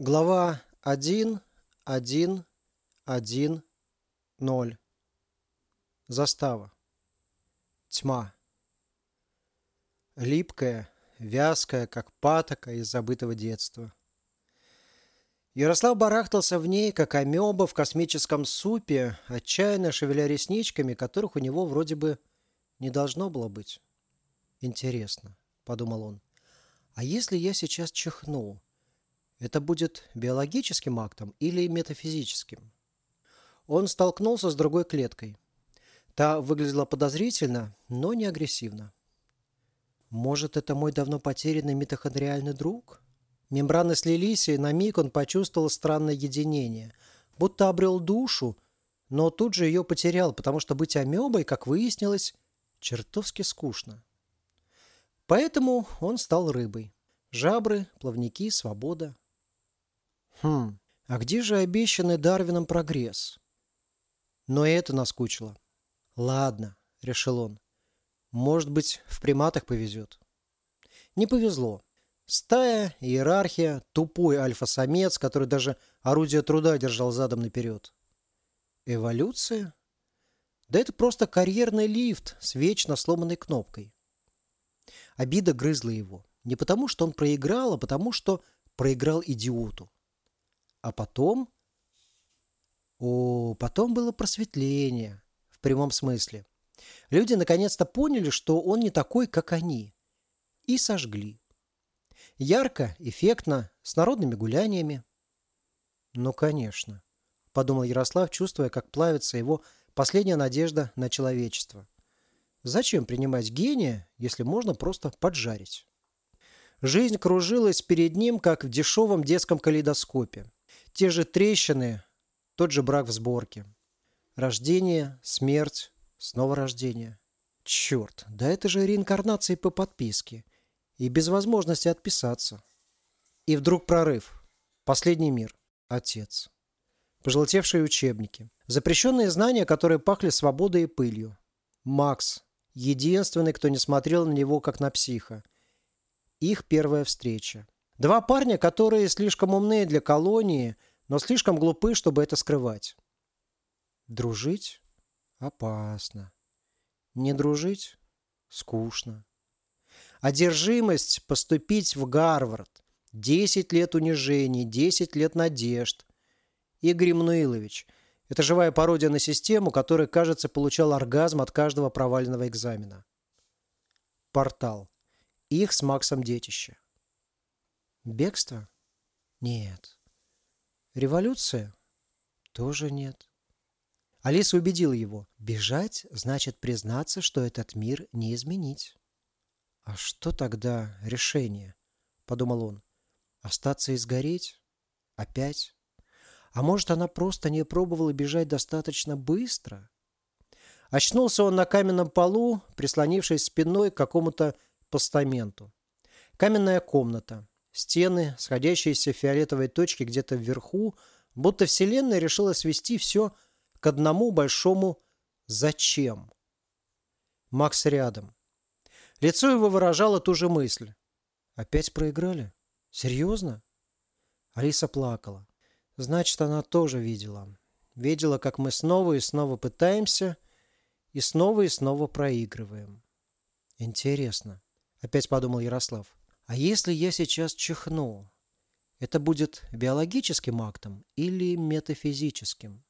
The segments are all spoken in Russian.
Глава 1.1.1.0. Застава. Тьма. Липкая, вязкая, как патока из забытого детства. Ярослав барахтался в ней, как амеба в космическом супе, отчаянно шевеля ресничками, которых у него вроде бы не должно было быть. «Интересно», — подумал он, — «а если я сейчас чихну? Это будет биологическим актом или метафизическим?» Он столкнулся с другой клеткой. Та выглядела подозрительно, но не агрессивно. «Может, это мой давно потерянный митохондриальный друг?» Мембраны слились, и на миг он почувствовал странное единение, будто обрел душу, но тут же ее потерял, потому что быть амебой, как выяснилось, чертовски скучно. Поэтому он стал рыбой. Жабры, плавники, свобода. А где же обещанный Дарвином прогресс? Но и это наскучило. «Ладно», — решил он, — «может быть, в приматах повезет». Не повезло. Стая, иерархия, тупой альфа-самец, который даже орудие труда держал задом наперед. Эволюция? Да это просто карьерный лифт с вечно сломанной кнопкой. Обида грызла его. Не потому, что он проиграл, а потому, что проиграл идиоту. А потом... потом было просветление. В прямом смысле. Люди наконец-то поняли, что он не такой, как они. И сожгли. Ярко, эффектно, с народными гуляниями. «Ну, конечно», — подумал Ярослав, чувствуя, как плавится его последняя надежда на человечество. «Зачем принимать гения, если можно просто поджарить?» Жизнь кружилась перед ним, как в дешевом детском калейдоскопе. Те же трещины, тот же брак в сборке. Рождение, смерть, снова рождение. Черт, да это же реинкарнации по подписке. И без возможности отписаться. И вдруг прорыв. Последний мир. Отец. Пожелтевшие учебники. Запрещенные знания, которые пахли свободой и пылью. Макс. Единственный, кто не смотрел на него, как на психа. Их первая встреча. Два парня, которые слишком умны для колонии, но слишком глупы, чтобы это скрывать. Дружить? Опасно. Не дружить? Скучно. Одержимость поступить в Гарвард. 10 лет унижений, 10 лет надежд. Игорь Мануилович. Это живая пародия на систему, которая, кажется, получал оргазм от каждого проваленного экзамена. Портал. Их с Максом детище. Бегство? Нет. Революция? Тоже нет. Алиса убедила его. Бежать значит признаться, что этот мир не изменить. «А что тогда решение?» – подумал он. «Остаться и сгореть? Опять? А может, она просто не пробовала бежать достаточно быстро?» Очнулся он на каменном полу, прислонившись спиной к какому-то постаменту. Каменная комната. Стены, сходящиеся в фиолетовой точке где-то вверху, будто Вселенная решила свести все к одному большому «зачем?». Макс рядом. Лицо его выражало ту же мысль. «Опять проиграли? Серьезно?» Алиса плакала. Значит, она тоже видела. Видела, как мы снова и снова пытаемся, и снова проигрываем. «Интересно», — опять подумал Ярослав. «А если я сейчас чихну? Это будет биологическим актом или метафизическим?»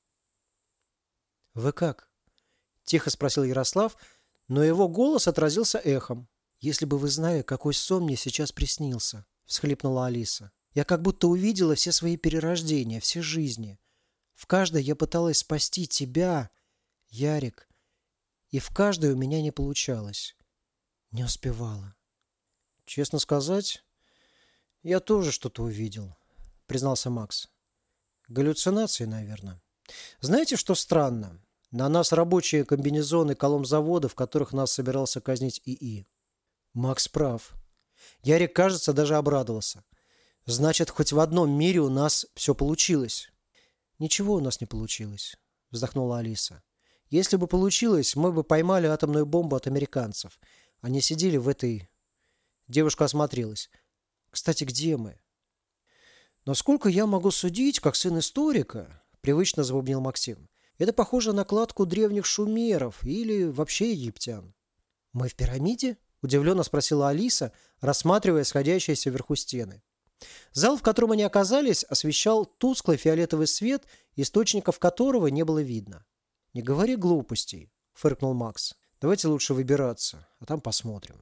«Вы как?» — тихо спросил Ярослав, но его голос отразился эхом. «Если бы вы знали, какой сон мне сейчас приснился», — всхлипнула Алиса. «Я как будто увидела все свои перерождения, все жизни. В каждой я пыталась спасти тебя, Ярик, и в каждой у меня не получалось. Не успевала». «Честно сказать, я тоже что-то увидел», — признался Макс. «Галлюцинации, наверное. Знаете, что странно? На нас рабочие комбинезоны коломзавода, в которых нас собирался казнить ИИ». Макс прав. Ярик, кажется, даже обрадовался. «Значит, хоть в одном мире у нас все получилось». «Ничего у нас не получилось», — вздохнула Алиса. «Если бы получилось, мы бы поймали атомную бомбу от американцев. Они сидели в этой...» Девушка осмотрелась. «Кстати, где мы?» «Насколько я могу судить, как сын историка», – привычно забубнил Максим, – «это похоже на кладку древних шумеров или вообще египтян». «Мы в пирамиде?» – удивленно спросила Алиса, рассматривая сходящиеся вверху стены. Зал, в котором они оказались, освещал тусклый фиолетовый свет, источников которого не было видно. «Не говори глупостей», – фыркнул Макс. «Давайте лучше выбираться, а там посмотрим».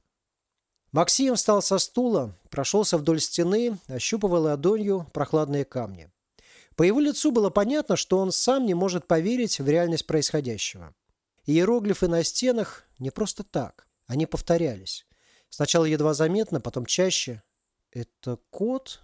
Максим встал со стула, прошелся вдоль стены, ощупывая ладонью прохладные камни. По его лицу было понятно, что он сам не может поверить в реальность происходящего. Иероглифы на стенах не просто так, они повторялись. Сначала едва заметно, потом чаще. Это код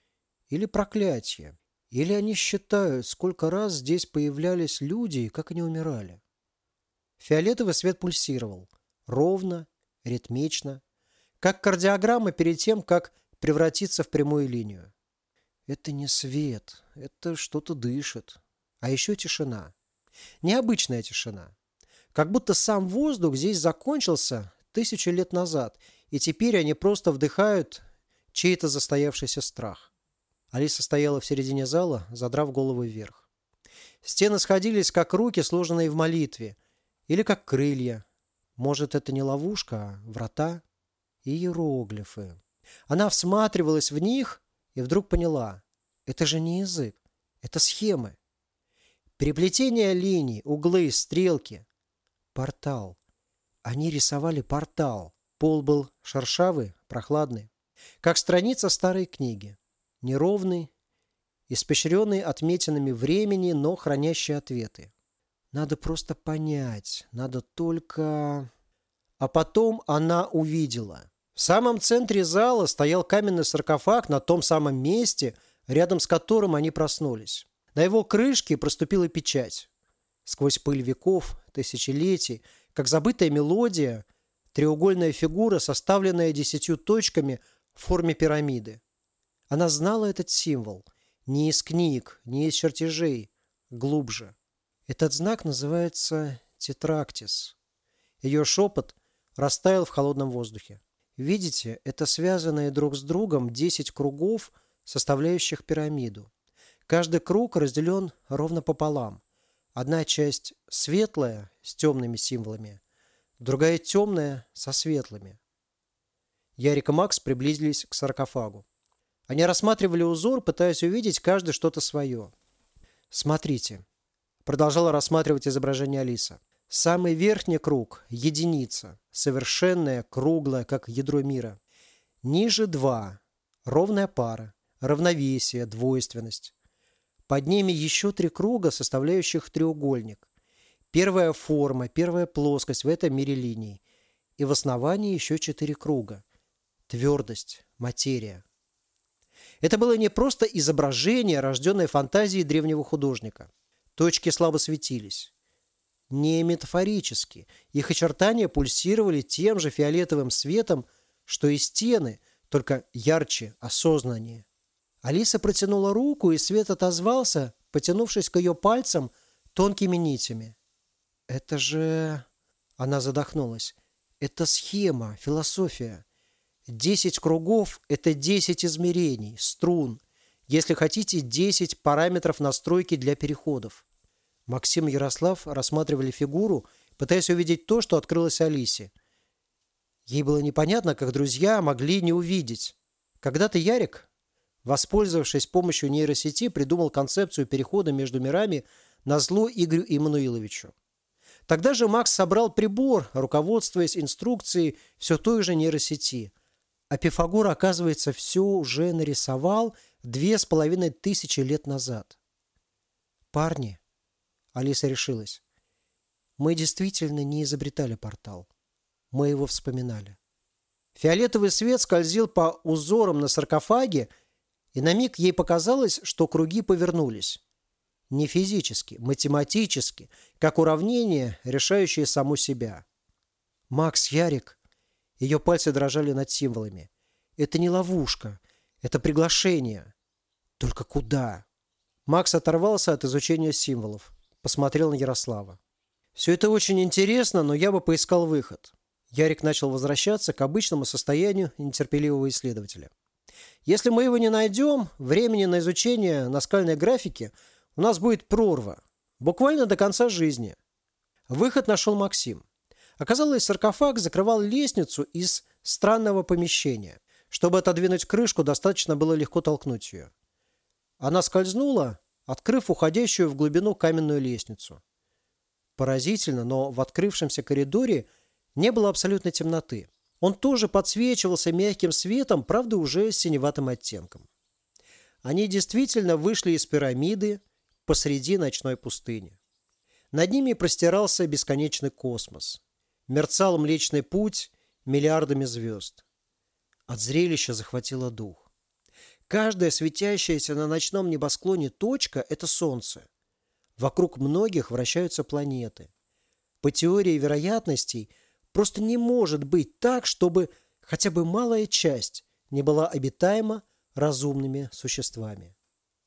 или проклятие? Или они считают, сколько раз здесь появлялись люди и как они умирали? Фиолетовый свет пульсировал. Ровно, ритмично. Как кардиограмма перед тем, как превратиться в прямую линию. Это не свет, это что-то дышит. А еще тишина. Необычная тишина. Как будто сам воздух здесь закончился 1000 лет назад, и теперь они просто вдыхают чей-то застоявшийся страх. Алиса стояла в середине зала, задрав голову вверх. Стены сходились, как руки, сложенные в молитве, или как крылья. Может, это не ловушка, а врата? Иероглифы. Она всматривалась в них и вдруг поняла. Это же не язык, это схемы. Переплетение линий, углы, стрелки. Портал. Они рисовали портал. Пол был шершавый, прохладный. Как страница старой книги. Неровный, испещренный отметинами времени, но хранящий ответы. Надо просто понять, надо только... А потом она увидела. В самом центре зала стоял каменный саркофаг на том самом месте, рядом с которым они проснулись. На его крышке проступила печать. Сквозь пыль веков, тысячелетий, как забытая мелодия, треугольная фигура, составленная 10 точками в форме пирамиды. Она знала этот символ. Не из книг, не из чертежей. Глубже. Этот знак называется тетрактис. Ее шепот растаял в холодном воздухе. Видите, это связанные друг с другом 10 кругов, составляющих пирамиду. Каждый круг разделен ровно пополам. Одна часть светлая, с темными символами, другая темная, со светлыми. Ярик и Макс приблизились к саркофагу. Они рассматривали узор, пытаясь увидеть каждый что-то свое. «Смотрите», — продолжала рассматривать изображение Алиса. «Самый верхний круг – единица, совершенная, круглая, как ядро мира. Ниже 2 – ровная пара, равновесие, двойственность. Под ними еще 3 круга, составляющих треугольник. Первая форма, первая плоскость в этом мире линий. И в основании еще 4 круга. Твердость, материя». Это было не просто изображение, рожденное фантазией древнего художника. Точки слабо светились. Не метафорически. Их очертания пульсировали тем же фиолетовым светом, что и стены, только ярче, осознаннее. Алиса протянула руку, и свет отозвался, потянувшись к ее пальцам тонкими нитями. «Это же...» Она задохнулась. «Это схема, философия. 10 кругов – это 10 измерений, струн. Если хотите, 10 параметров настройки для переходов». Максим и Ярослав рассматривали фигуру, пытаясь увидеть то, что открылось Алисе. Ей было непонятно, как друзья могли не увидеть. Когда-то Ярик, воспользовавшись помощью нейросети, придумал концепцию перехода между мирами назло Игорю Иммануиловичу. Тогда же Макс собрал прибор, руководствуясь инструкцией все той же нейросети. А Пифагор, оказывается, все уже нарисовал 2500 лет назад. «Парни», Алиса решилась. «Мы действительно не изобретали портал. Мы его вспоминали». Фиолетовый свет скользил по узорам на саркофаге, и на миг ей показалось, что круги повернулись. Не физически, математически, как уравнение, решающее саму себя. «Макс, Ярик...» Ее пальцы дрожали над символами. «Это не ловушка, это приглашение. Только куда?» Макс оторвался от изучения символов. Посмотрел на Ярослава. «Все это очень интересно, но я бы поискал выход». Ярик начал возвращаться к обычному состоянию нетерпеливого исследователя. Если мы его не найдем, времени на изучение наскальной графики у нас будет прорва. Буквально до конца жизни. Выход нашел Максим. Оказалось, саркофаг закрывал лестницу из странного помещения. Чтобы отодвинуть крышку, достаточно было легко толкнуть ее. Она скользнула, открыв уходящую в глубину каменную лестницу. Поразительно, но в открывшемся коридоре не было абсолютной темноты. Он тоже подсвечивался мягким светом, правда, уже с синеватым оттенком. Они действительно вышли из пирамиды посреди ночной пустыни. Над ними простирался бесконечный космос. Мерцал Млечный Путь миллиардами звезд. От зрелища захватило дух. Каждая светящаяся на ночном небосклоне точка – это Солнце. Вокруг многих вращаются планеты. По теории вероятностей, просто не может быть так, чтобы хотя бы малая часть не была обитаема разумными существами.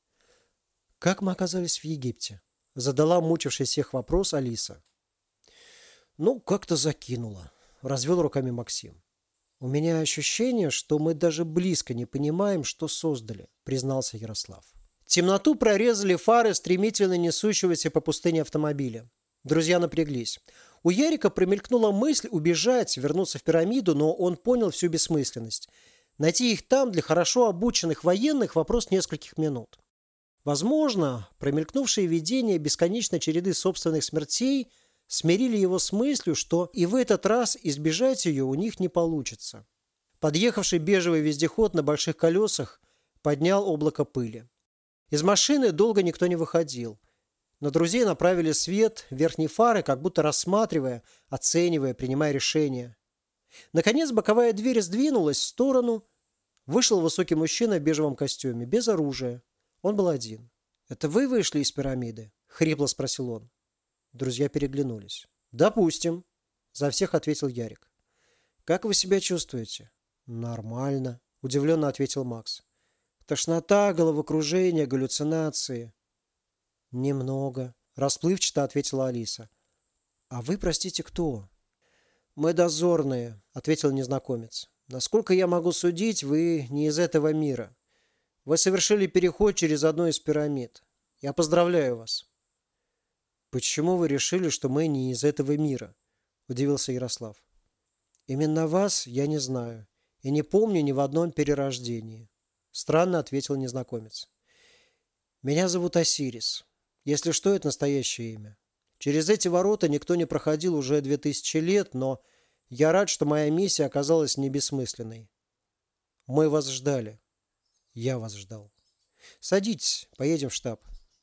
«Как мы оказались в Египте?» – задала мучивший всех вопрос Алиса. «Ну, как-то закинула», – развел руками Максим. «У меня ощущение, что мы даже близко не понимаем, что создали», – признался Ярослав. Темноту прорезали фары стремительно несущегося по пустыне автомобиля. Друзья напряглись. У Ярика промелькнула мысль убежать, вернуться в пирамиду, но он понял всю бессмысленность. Найти их там для хорошо обученных военных – вопрос нескольких минут. Возможно, промелькнувшие видения бесконечной череды собственных смертей смирили его с мыслью, что и в этот раз избежать ее у них не получится. Подъехавший бежевый вездеход на больших колесах поднял облако пыли. Из машины долго никто не выходил. На друзей направили свет верхней фары, как будто рассматривая, оценивая, принимая решения. Наконец боковая дверь сдвинулась в сторону. Вышел высокий мужчина в бежевом костюме, без оружия. Он был один. «Это вы вышли из пирамиды?» – хрипло спросил он. Друзья переглянулись. «Допустим», – за всех ответил Ярик. «Как вы себя чувствуете?» «Нормально», – удивленно ответил Макс. «Тошнота, головокружение, галлюцинации». «Немного», – расплывчато ответила Алиса. «А вы, простите, кто?» «Мы дозорные», – ответил незнакомец. «Насколько я могу судить, вы не из этого мира. Вы совершили переход через одну из пирамид. Я поздравляю вас». «Почему вы решили, что мы не из этого мира?» – удивился Ярослав. «Именно вас я не знаю и не помню ни в одном перерождении», – странно ответил незнакомец. «Меня зовут Осирис. Если что, это настоящее имя. Через эти ворота никто не проходил уже 2000 лет, но я рад, что моя миссия оказалась не бессмысленной. Мы вас ждали. Я вас ждал. Садитесь, поедем в штаб».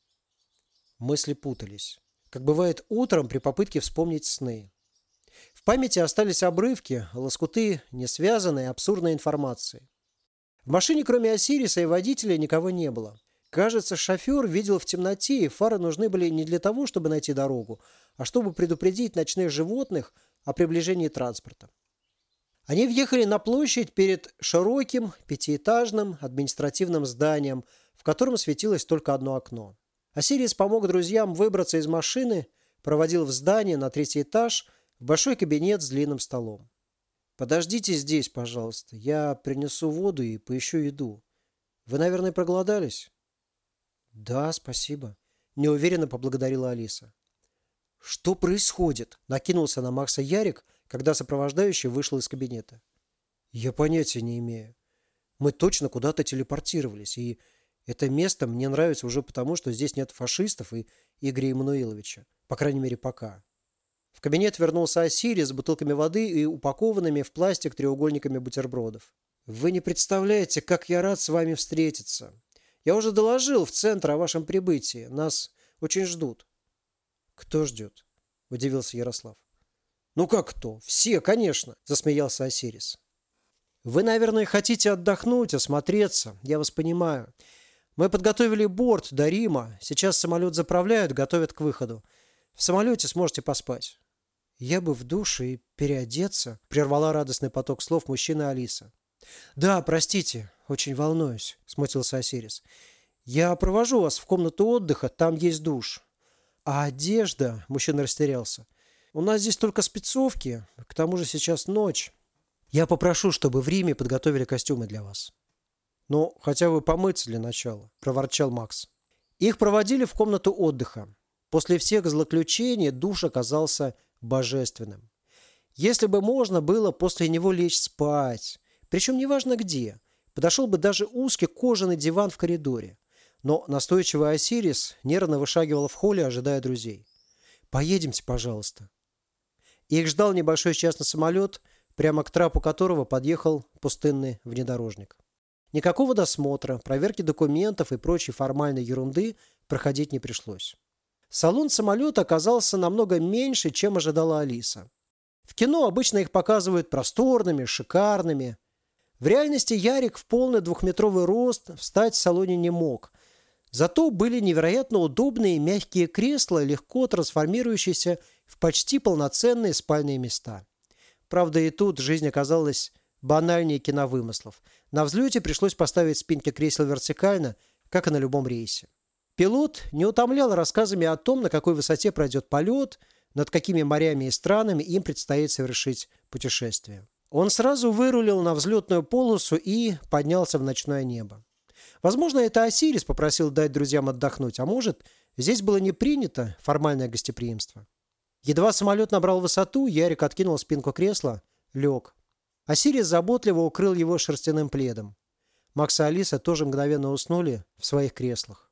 Мысли путались, как бывает утром при попытке вспомнить сны. В памяти остались обрывки, лоскуты несвязанной, абсурдной информации. В машине, кроме Осириса и водителя, никого не было. Кажется, шофер видел в темноте, и фары нужны были не для того, чтобы найти дорогу, а чтобы предупредить ночных животных о приближении транспорта. Они въехали на площадь перед широким пятиэтажным административным зданием, в котором светилось только одно окно. Осирис помог друзьям выбраться из машины, проводил в здание на 3-й этаж в большой кабинет с длинным столом. «Подождите здесь, пожалуйста. Я принесу воду и поищу еду. Вы, наверное, проголодались?» «Да, спасибо», – неуверенно поблагодарила Алиса. «Что происходит?» – накинулся на Макса Ярик, когда сопровождающий вышел из кабинета. «Я понятия не имею. Мы точно куда-то телепортировались, и это место мне нравится уже потому, что здесь нет фашистов и Игоря Эммануиловича. По крайней мере, пока». В кабинет вернулся Осирис с бутылками воды и упакованными в пластик треугольниками бутербродов. «Вы не представляете, как я рад с вами встретиться. Я уже доложил в центр о вашем прибытии. Нас очень ждут». «Кто ждет?» – удивился Ярослав. «Ну как кто? Все, конечно», – засмеялся Осирис. «Вы, наверное, хотите отдохнуть, осмотреться. Я вас понимаю. Мы подготовили борт до Рима. Сейчас самолет заправляют, готовят к выходу. В самолете сможете поспать». «Я бы в душ и переодеться», – прервала радостный поток слов мужчины Алиса. «Да, простите, очень волнуюсь», – смутился Осирис. «Я провожу вас в комнату отдыха, там есть душ». «А одежда?» – мужчина растерялся. «У нас здесь только спецовки, к тому же сейчас ночь. Я попрошу, чтобы в Риме подготовили костюмы для вас». «Ну, хотя бы помыться для начала», – проворчал Макс. Их проводили в комнату отдыха. После всех злоключений душ оказался божественным. Если бы можно было после него лечь спать, причем неважно где, подошел бы даже узкий кожаный диван в коридоре. Но настойчивый Осирис нервно вышагивал в холле, ожидая друзей. «Поедемте, пожалуйста». Их ждал небольшой частный самолет, прямо к трапу которого подъехал пустынный внедорожник. Никакого досмотра, проверки документов и прочей формальной ерунды проходить не пришлось. Салон самолета оказался намного меньше, чем ожидала Алиса. В кино обычно их показывают просторными, шикарными. В реальности Ярик в полный 2-метровый рост встать в салоне не мог. Зато были невероятно удобные мягкие кресла, легко трансформирующиеся в почти полноценные спальные места. Правда, и тут жизнь оказалась банальнее киновымыслов. На взлете пришлось поставить спинки кресел вертикально, как и на любом рейсе. Пилот не утомлял рассказами о том, на какой высоте пройдет полет, над какими морями и странами им предстоит совершить путешествие. Он сразу вырулил на взлетную полосу и поднялся в ночное небо. Возможно, это Осирис попросил дать друзьям отдохнуть, а может, здесь было не принято формальное гостеприимство. Едва самолет набрал высоту, Ярик откинул спинку кресла, лег. Осирис заботливо укрыл его шерстяным пледом. Макс и Алиса тоже мгновенно уснули в своих креслах.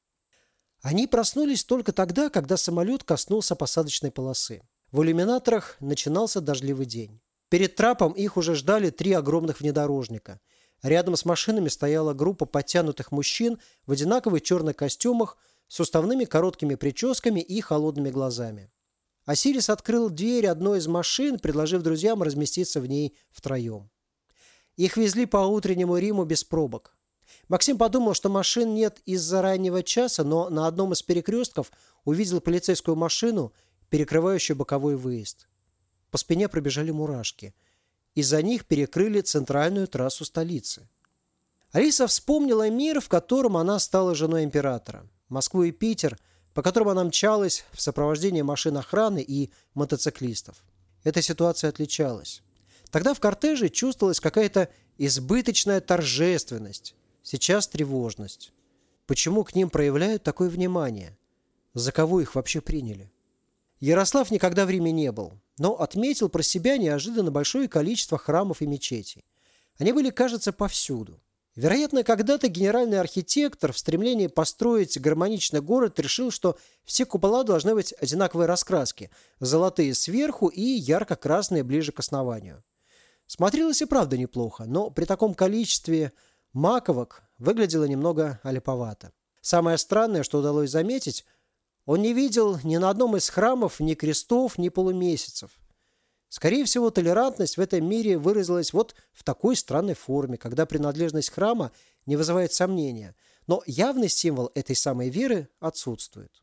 Они проснулись только тогда, когда самолет коснулся посадочной полосы. В иллюминаторах начинался дождливый день. Перед трапом их уже ждали 3 огромных внедорожника. Рядом с машинами стояла группа подтянутых мужчин в одинаковых черных костюмах с уставными короткими прическами и холодными глазами. Осирис открыл дверь одной из машин, предложив друзьям разместиться в ней втроем. Их везли по утреннему Риму без пробок. Максим подумал, что машин нет из-за раннего часа, но на одном из перекрестков увидел полицейскую машину, перекрывающую боковой выезд. По спине пробежали мурашки. Из-за них перекрыли центральную трассу столицы. Алиса вспомнила мир, в котором она стала женой императора. Москву и Питер, по которым она мчалась в сопровождении машин охраны и мотоциклистов. Эта ситуация отличалась. Тогда в кортеже чувствовалась какая-то избыточная торжественность. Сейчас тревожность. Почему к ним проявляют такое внимание? За кого их вообще приняли? Ярослав никогда в Риме не был, но отметил про себя неожиданно большое количество храмов и мечетей. Они были, кажется, повсюду. Вероятно, когда-то генеральный архитектор в стремлении построить гармоничный город решил, что все купола должны быть одинаковой раскраски – золотые сверху и ярко-красные ближе к основанию. Смотрелось и правда неплохо, но при таком количестве маковок выглядело немного аляповато. Самое странное, что удалось заметить, он не видел ни на одном из храмов ни крестов, ни полумесяцев. Скорее всего, толерантность в этом мире выразилась вот в такой странной форме, когда принадлежность храма не вызывает сомнения, но явный символ этой самой веры отсутствует.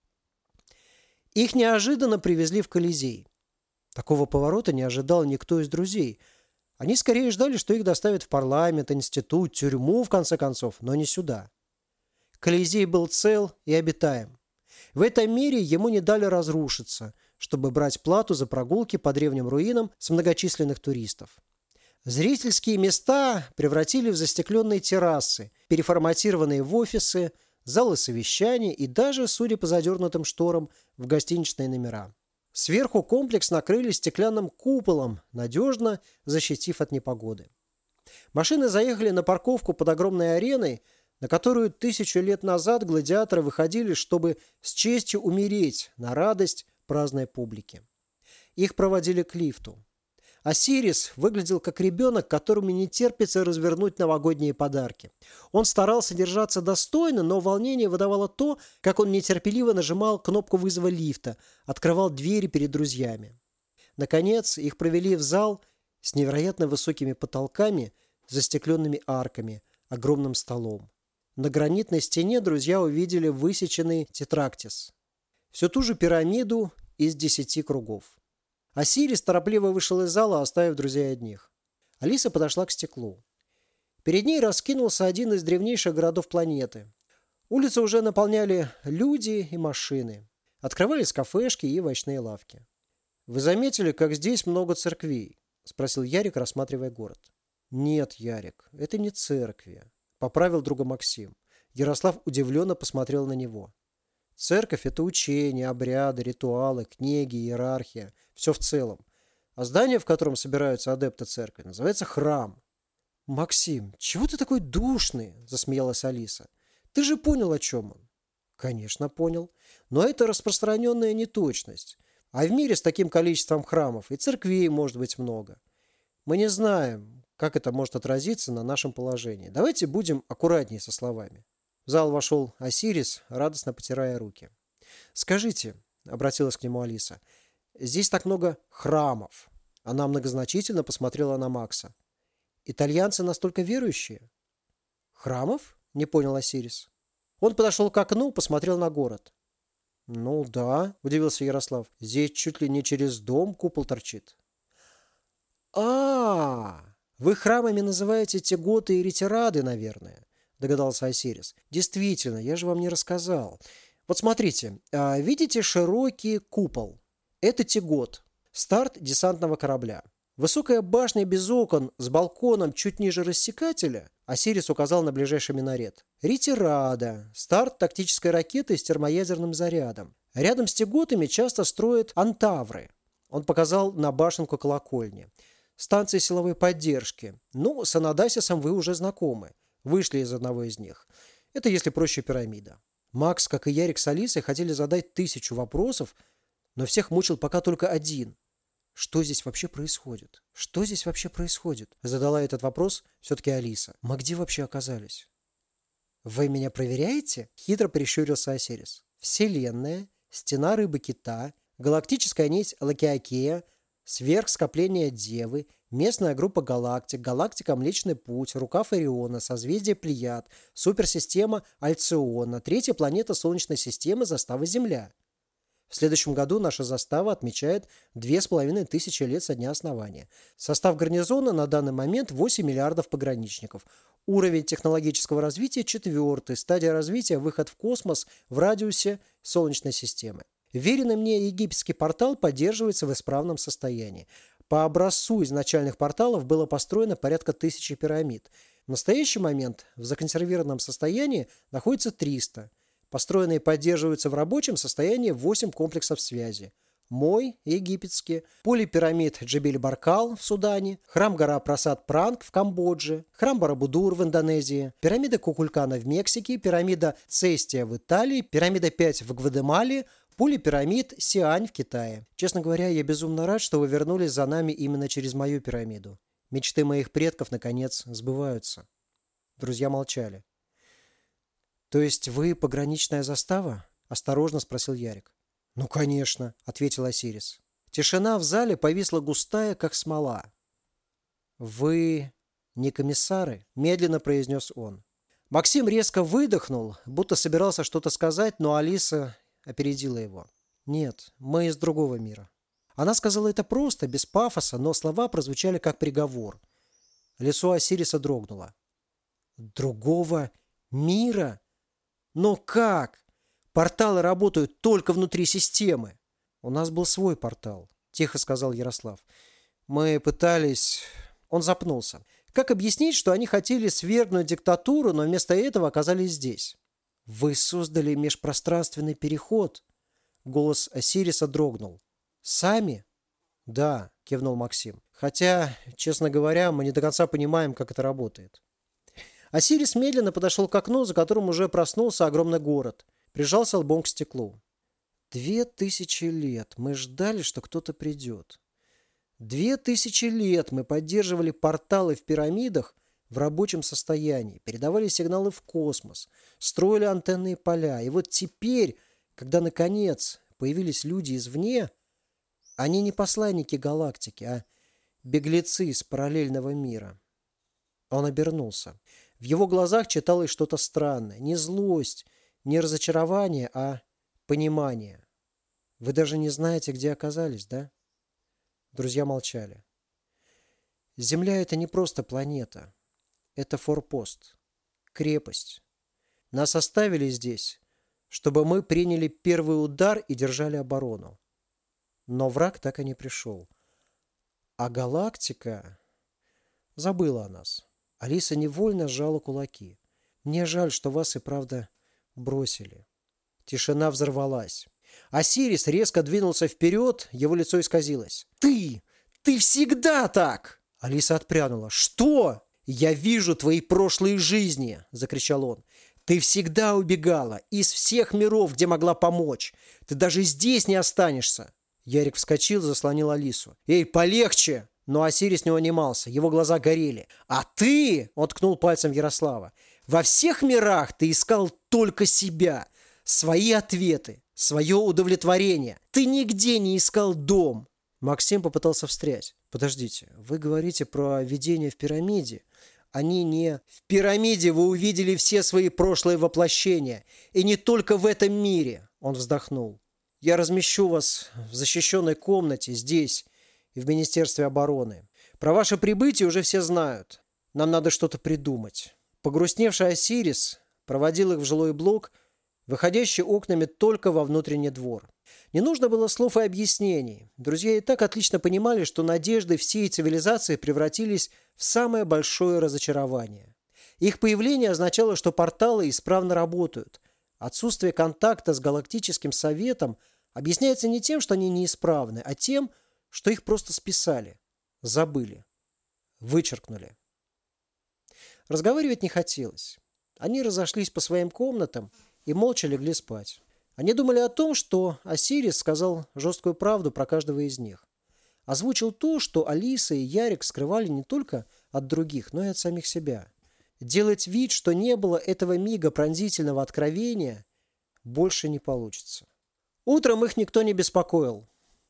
Их неожиданно привезли в Колизей. Такого поворота не ожидал никто из друзей. Они скорее ждали, что их доставят в парламент, институт, тюрьму, в конце концов, но не сюда. Колизей был цел и обитаем. В этом мире ему не дали разрушиться, чтобы брать плату за прогулки по древним руинам с многочисленных туристов. Зрительские места превратили в застекленные террасы, переформатированные в офисы, залы совещаний и даже, судя по задернутым шторам, в гостиничные номера. Сверху комплекс накрыли стеклянным куполом, надежно защитив от непогоды. Машины заехали на парковку под огромной ареной, на которую 1000 лет назад гладиаторы выходили, чтобы с честью умереть на радость праздной публики. Их проводили к лифту. Осирис выглядел как ребенок, которому не терпится развернуть новогодние подарки. Он старался держаться достойно, но волнение выдавало то, как он нетерпеливо нажимал кнопку вызова лифта, открывал двери перед друзьями. Наконец, их провели в зал с невероятно высокими потолками, застекленными арками, огромным столом. На гранитной стене друзья увидели высеченный тетрактис. Всю ту же пирамиду из 10 кругов. Осирис торопливо вышел из зала, оставив друзей одних. Алиса подошла к стеклу. Перед ней раскинулся один из древнейших городов планеты. Улицы уже наполняли люди и машины. Открывались кафешки и овощные лавки. «Вы заметили, как здесь много церквей?» – спросил Ярик, рассматривая город. «Нет, Ярик, это не церкви. поправил друга Максим. Ярослав удивленно посмотрел на него. Церковь – это учение, обряды, ритуалы, книги, иерархия. Все в целом. А здание, в котором собираются адепты церкви, называется храм. «Максим, чего ты такой душный?» – засмеялась Алиса. «Ты же понял, о чем он». «Конечно, понял. Но это распространенная неточность. А в мире с таким количеством храмов и церквей может быть много. Мы не знаем, как это может отразиться на нашем положении. Давайте будем аккуратнее со словами». В зал вошел Осирис, радостно потирая руки. «Скажите», — обратилась к нему Алиса, — «здесь так много храмов». Она многозначительно посмотрела на Макса. «Итальянцы настолько верующие?» «Храмов?» — не понял Осирис. Он подошел к окну, посмотрел на город. «Ну да», — удивился Ярослав, — «здесь чуть ли не через дом купол торчит». Вы храмами называете теготы и ретирады, наверное», — догадался Осирис. «Действительно, я же вам не рассказал. Вот смотрите, видите широкий купол? Это тегот, старт десантного корабля. Высокая башня без окон с балконом чуть ниже рассекателя», — Осирис указал на ближайший минарет. «Ретирада, старт тактической ракеты с термоядерным зарядом. Рядом с теготами часто строят антавры». Он показал на башенку колокольни. «Станции силовой поддержки. Ну, с Анадасисом вы уже знакомы. Вышли из одного из них. Это, если проще, пирамида». Макс, как и Ярик с Алисой, хотели задать 1000 вопросов, но всех мучил пока только один. «Что здесь вообще происходит? Что здесь вообще происходит?» Задала этот вопрос все-таки Алиса. «Мы где вообще оказались?» «Вы меня проверяете?» Хитро прищурился Осирис. «Вселенная, стена рыбы-кита, галактическая нить Лакеокея, сверхскопление Девы, местная группа галактик, галактика Млечный Путь, рукав Ориона, созвездие Плеяд, суперсистема Альциона, третья планета Солнечной системы, застава Земля. В следующем году наша застава отмечает 2500 лет со дня основания. Состав гарнизона на данный момент 8 миллиардов пограничников. Уровень технологического развития 4, стадия развития выход в космос в радиусе Солнечной системы. Веренный мне египетский портал поддерживается в исправном состоянии. По образцу изначальных порталов было построено порядка 1000 пирамид. В настоящий момент в законсервированном состоянии находится 300. Построенные и поддерживаются в рабочем состоянии 8 комплексов связи. Мой, египетский, полипирамид Джебель-Баркал в Судане, храм-гора Прасад Пранг в Камбодже, храм Барабудур в Индонезии, пирамида Кукулькана в Мексике, пирамида Цестия в Италии, пирамида 5 в Гватемале, полипирамид Сиань в Китае. Честно говоря, я безумно рад, что вы вернулись за нами именно через мою пирамиду. Мечты моих предков, наконец, сбываются». Друзья молчали. «То есть вы пограничная застава?» – осторожно спросил Ярик. «Ну, конечно», – ответил Осирис. Тишина в зале повисла густая, как смола. «Вы не комиссары?» – медленно произнес он. Максим резко выдохнул, будто собирался что-то сказать, но Алиса опередила его. «Нет, мы из другого мира». Она сказала это просто, без пафоса, но слова прозвучали как приговор. Лицо Осириса дрогнуло. «Другого мира? Но как? Порталы работают только внутри системы». «У нас был свой портал», – тихо сказал Ярослав. «Мы пытались...» Он запнулся. «Как объяснить, что они хотели свергнуть диктатуру, но вместо этого оказались здесь?» «Вы создали межпространственный переход?» Голос Осириса дрогнул. «Сами?» «Да», – кивнул Максим. «Хотя, честно говоря, мы не до конца понимаем, как это работает». Осирис медленно подошел к окну, за которым уже проснулся огромный город. Прижался лбом к стеклу. 2000 лет мы ждали, что кто-то придет. 2000 лет мы поддерживали порталы в пирамидах в рабочем состоянии, передавали сигналы в космос, строили антенные поля. И вот теперь, когда наконец появились люди извне, они не посланники галактики, а беглецы из параллельного мира. Он обернулся. В его глазах читалось что-то странное. Не злость, не разочарование, а понимание. «Вы даже не знаете, где оказались, да?» Друзья молчали. «Земля – это не просто планета. Это форпост, крепость. Нас оставили здесь, чтобы мы приняли первый удар и держали оборону. Но враг так и не пришел. А галактика забыла о нас». Алиса невольно сжала кулаки. Мне жаль, что вас и правда бросили». Тишина взорвалась. Осирис резко двинулся вперед, его лицо исказилось. «Ты! Ты всегда так!» Алиса отпрянула. «Что?» «Я вижу твои прошлые жизни!» – закричал он. «Ты всегда убегала из всех миров, где могла помочь. Ты даже здесь не останешься!» Ярик вскочил, заслонил Алису. «Эй, полегче!» Но Осирис не унимался, его глаза горели. «А ты!» – он ткнул пальцем Ярослава. «Во всех мирах ты искал только себя, свои ответы, свое удовлетворение. Ты нигде не искал дом!» Максим попытался встрять. «Подождите, вы говорите про видение в пирамиде. Они не... В пирамиде вы увидели все свои прошлые воплощения. И не только в этом мире!» Он вздохнул. «Я размещу вас в защищенной комнате здесь и в Министерстве обороны. Про ваше прибытие уже все знают. Нам надо что-то придумать». Погрустневший Осирис проводил их в жилой блок, выходящий окнами только во внутренний двор. Не нужно было слов и объяснений. Друзья и так отлично понимали, что надежды всей цивилизации превратились в самое большое разочарование. Их появление означало, что порталы исправно работают. Отсутствие контакта с Галактическим Советом объясняется не тем, что они неисправны, а тем, что их просто списали, забыли, вычеркнули. Разговаривать не хотелось. Они разошлись по своим комнатам и молча легли спать. Они думали о том, что Осирис сказал жесткую правду про каждого из них. Озвучил то, что Алиса и Ярик скрывали не только от других, но и от самих себя. Делать вид, что не было этого мига пронзительного откровения, больше не получится. Утром их никто не беспокоил.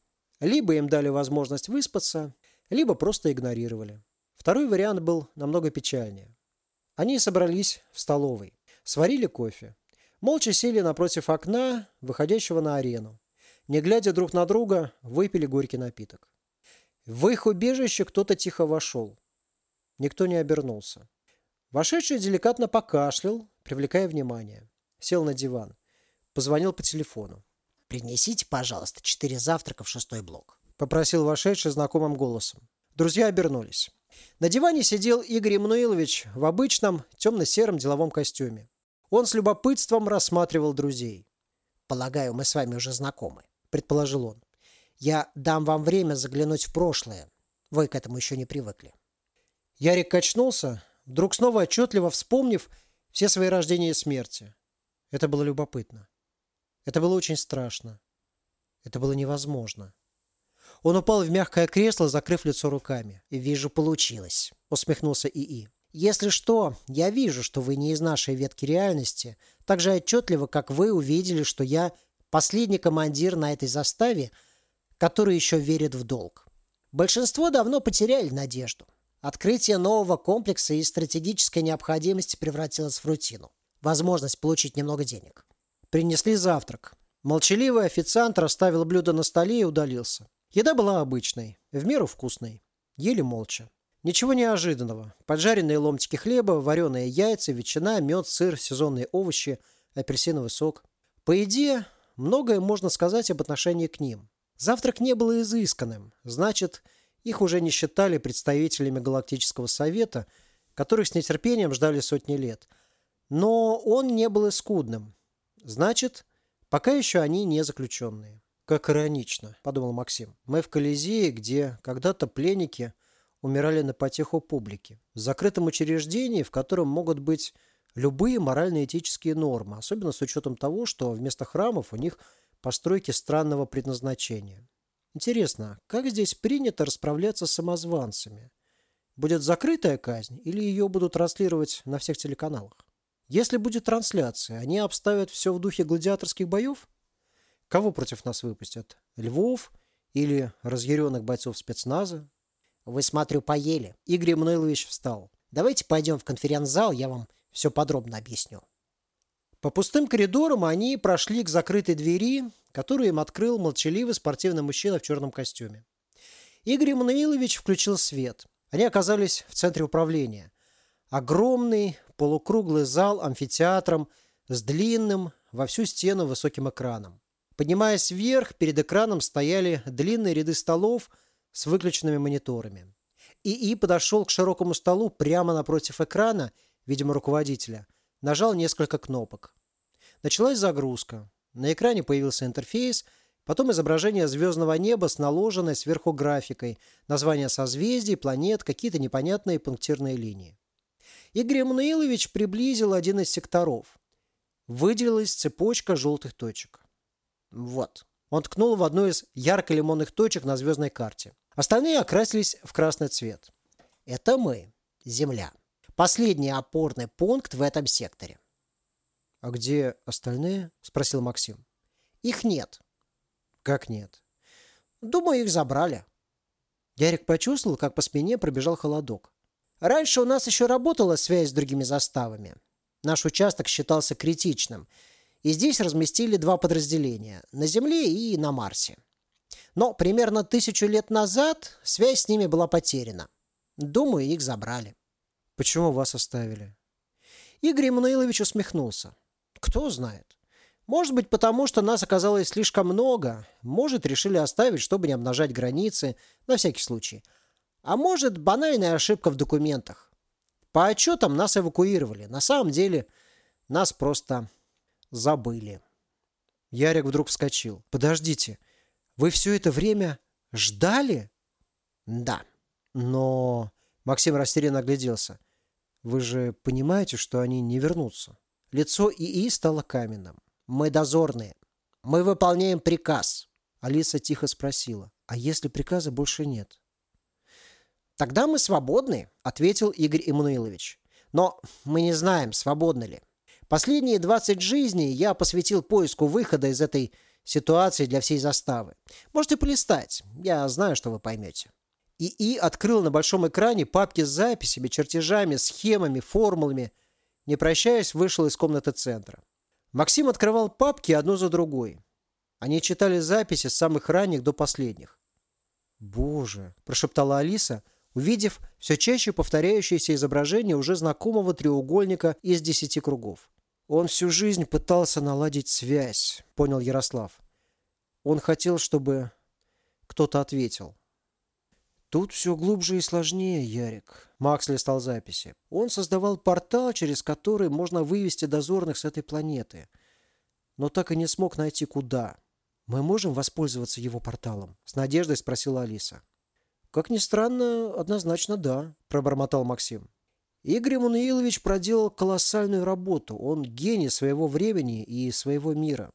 Либо им дали возможность выспаться, либо просто игнорировали. Второй вариант был намного печальнее. Они собрались в столовой, сварили кофе. Молча сели напротив окна, выходящего на арену. Не глядя друг на друга, выпили горький напиток. В их убежище кто-то тихо вошел. Никто не обернулся. Вошедший деликатно покашлял, привлекая внимание. Сел на диван. Позвонил по телефону. «Принесите, пожалуйста, 4 завтрака в 6-й блок», — попросил вошедший знакомым голосом. Друзья обернулись. На диване сидел Игорь Эммануилович в обычном темно-сером деловом костюме. Он с любопытством рассматривал друзей. «Полагаю, мы с вами уже знакомы», — предположил он. «Я дам вам время заглянуть в прошлое. Вы к этому еще не привыкли». Ярик качнулся, вдруг снова отчетливо вспомнив все свои рождения и смерти. Это было любопытно. Это было очень страшно. Это было невозможно. Он упал в мягкое кресло, закрыв лицо руками. «Вижу, получилось», — усмехнулся ИИ. «Если что, я вижу, что вы не из нашей ветки реальности, так же отчетливо, как вы увидели, что я последний командир на этой заставе, который еще верит в долг. Большинство давно потеряли надежду. Открытие нового комплекса из стратегической необходимости превратилось в рутину. Возможность получить немного денег». Принесли завтрак. Молчаливый официант расставил блюдо на столе и удалился. Еда была обычной, в меру вкусной. Ели молча. Ничего неожиданного. Поджаренные ломтики хлеба, вареные яйца, ветчина, мед, сыр, сезонные овощи, апельсиновый сок. По еде многое можно сказать об отношении к ним. Завтрак не был изысканным. Значит, их уже не считали представителями Галактического Совета, которых с нетерпением ждали сотни лет. Но он не был и скудным. Значит, пока еще они не заключенные. «Как иронично», — подумал Максим. «Мы в Колизее, где когда-то пленники умирали на потеху публики. В закрытом учреждении, в котором могут быть любые морально-этические нормы, особенно с учетом того, что вместо храмов у них постройки странного предназначения. Интересно, как здесь принято расправляться с самозванцами? Будет закрытая казнь или ее будут транслировать на всех телеканалах? Если будет трансляция, они обставят все в духе гладиаторских боев? Кого против нас выпустят? Львов или разъяренных бойцов спецназа? «Вы, смотрю, поели». Игорь Эммануилович встал. «Давайте пойдем в конференц-зал, я вам все подробно объясню». По пустым коридорам они прошли к закрытой двери, которую им открыл молчаливый спортивный мужчина в черном костюме. Игорь Эммануилович включил свет. Они оказались в центре управления. Огромный полукруглый зал амфитеатром с длинным во всю стену высоким экраном. Поднимаясь вверх, перед экраном стояли длинные ряды столов с выключенными мониторами. ИИ подошел к широкому столу прямо напротив экрана, видимо, руководителя, Нажал несколько кнопок. Началась загрузка. На экране появился интерфейс, потом изображение звездного неба с наложенной сверху графикой, названия созвездий, планет, какие-то непонятные пунктирные линии. Игорь Эммануилович приблизил один из секторов. Выделилась цепочка желтых точек. Вот. Он ткнул в одну из ярко-лимонных точек на звездной карте. Остальные окрасились в красный цвет. Это мы, Земля. Последний опорный пункт в этом секторе. «А где остальные?» – спросил Максим. «Их нет». «Как нет?» «Думаю, их забрали». Ярик почувствовал, как по спине пробежал холодок. «Раньше у нас еще работала связь с другими заставами. Наш участок считался критичным. И здесь разместили 2 подразделения – на Земле и на Марсе. Но примерно 1000 лет назад связь с ними была потеряна. Думаю, их забрали». «Почему вас оставили?» Игорь Эммануилович усмехнулся. «Кто знает. Может быть, потому что нас оказалось слишком много. Может, решили оставить, чтобы не обнажать границы, на всякий случай. А может, банальная ошибка в документах. По отчетам нас эвакуировали. На самом деле, нас просто забыли». Ярик вдруг вскочил. «Подождите, вы все это время ждали?» «Да». «Но...» Максим растерянно огляделся. «Вы же понимаете, что они не вернутся?» Лицо ИИ стало каменным. «Мы дозорные. Мы выполняем приказ». Алиса тихо спросила. «А если приказа больше нет?» «Тогда мы свободны», — ответил Игорь Эммануилович. «Но мы не знаем, свободны ли. Последние 20 жизней я посвятил поиску выхода из этой ситуации для всей заставы. Можете полистать. Я знаю, что вы поймете». ИИ открыл на большом экране папки с записями, чертежами, схемами, формулами. Не прощаясь, вышел из комнаты центра. Максим открывал папки одну за другой. Они читали записи с самых ранних до последних. «Боже!» – прошептала Алиса, увидев все чаще повторяющееся изображение уже знакомого треугольника из 10 кругов. «Он всю жизнь пытался наладить связь», – понял Ярослав. Он хотел, чтобы кто-то ответил. «Тут все глубже и сложнее, Ярик». Макс листал записи. Он создавал портал, через который можно вывести дозорных с этой планеты. Но так и не смог найти куда. «Мы можем воспользоваться его порталом?» С надеждой спросила Алиса. «Как ни странно, однозначно да», пробормотал Максим. Игорь Эммануилович проделал колоссальную работу. Он гений своего времени и своего мира.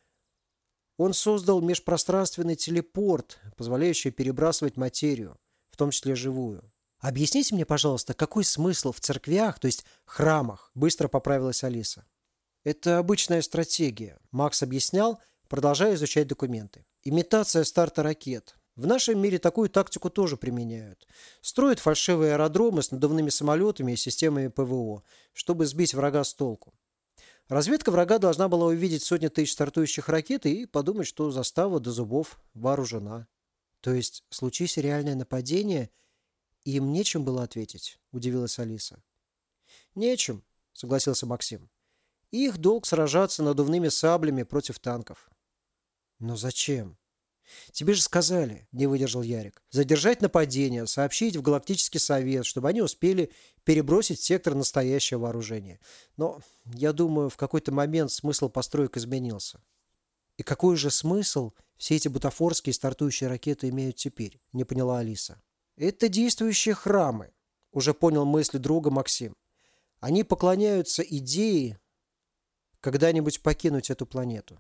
Он создал межпространственный телепорт, позволяющий перебрасывать материю, в том числе живую. «Объясните мне, пожалуйста, какой смысл в церквях, то есть храмах?» Быстро поправилась Алиса. «Это обычная стратегия», Макс объяснял, продолжая изучать документы. «Имитация старта ракет. В нашем мире такую тактику тоже применяют. Строят фальшивые аэродромы с надувными самолетами и системами ПВО, чтобы сбить врага с толку. Разведка врага должна была увидеть сотни тысяч стартующих ракет и подумать, что застава до зубов вооружена». «То есть, случись реальное нападение, им нечем было ответить?» – удивилась Алиса. «Нечем», – согласился Максим. «Их долг сражаться надувными саблями против танков». «Но зачем?» «Тебе же сказали», – не выдержал Ярик. «Задержать нападение, сообщить в Галактический совет, чтобы они успели перебросить в сектор настоящее вооружение. Но, я думаю, в какой-то момент смысл построек изменился». «И какой же смысл все эти бутафорские стартующие ракеты имеют теперь?» – не поняла Алиса. «Это действующие храмы», – уже понял мысли друга Максим. «Они поклоняются идее когда-нибудь покинуть эту планету.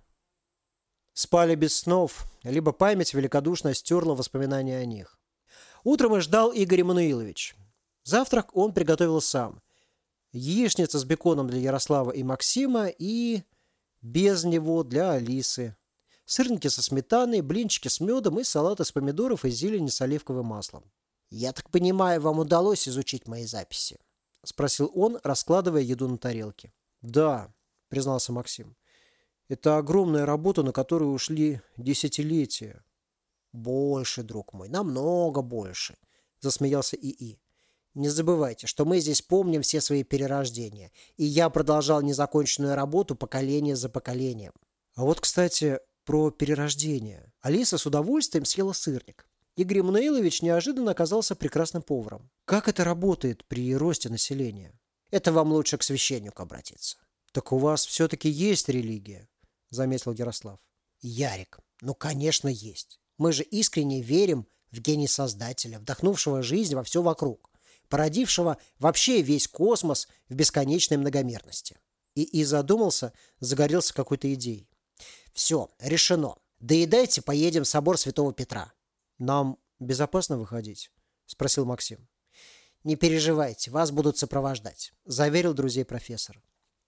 Спали без снов, либо память великодушно стерла воспоминания о них». Утром и ждал Игорь Эммануилович. Завтрак он приготовил сам. Яичница с беконом для Ярослава и Максима и... без него для Алисы. Сырники со сметаной, блинчики с медом и салат из помидоров и зелени с оливковым маслом. «Я так понимаю, вам удалось изучить мои записи?» – спросил он, раскладывая еду на тарелке. «Да», – признался Максим. «Это огромная работа, на которую ушли десятилетия». «Больше, друг мой, намного больше», – засмеялся ИИ. «Не забывайте, что мы здесь помним все свои перерождения, и я продолжал незаконченную работу поколение за поколением». А вот, кстати, про перерождение. Алиса с удовольствием съела сырник. Игорь Эммануилович неожиданно оказался прекрасным поваром. Как это работает при росте населения? Это вам лучше к священнику обратиться. Так у вас все-таки есть религия, заметил Ярослав. Ярик, ну, конечно, есть. Мы же искренне верим в гений Создателя, вдохнувшего жизнь во все вокруг, породившего вообще весь космос в бесконечной многомерности. И задумался, загорелся какой-то идеей. Все, решено. Доедайте, поедем в собор Святого Петра. Нам безопасно выходить? Спросил Максим. Не переживайте, вас будут сопровождать, заверил друзей профессор.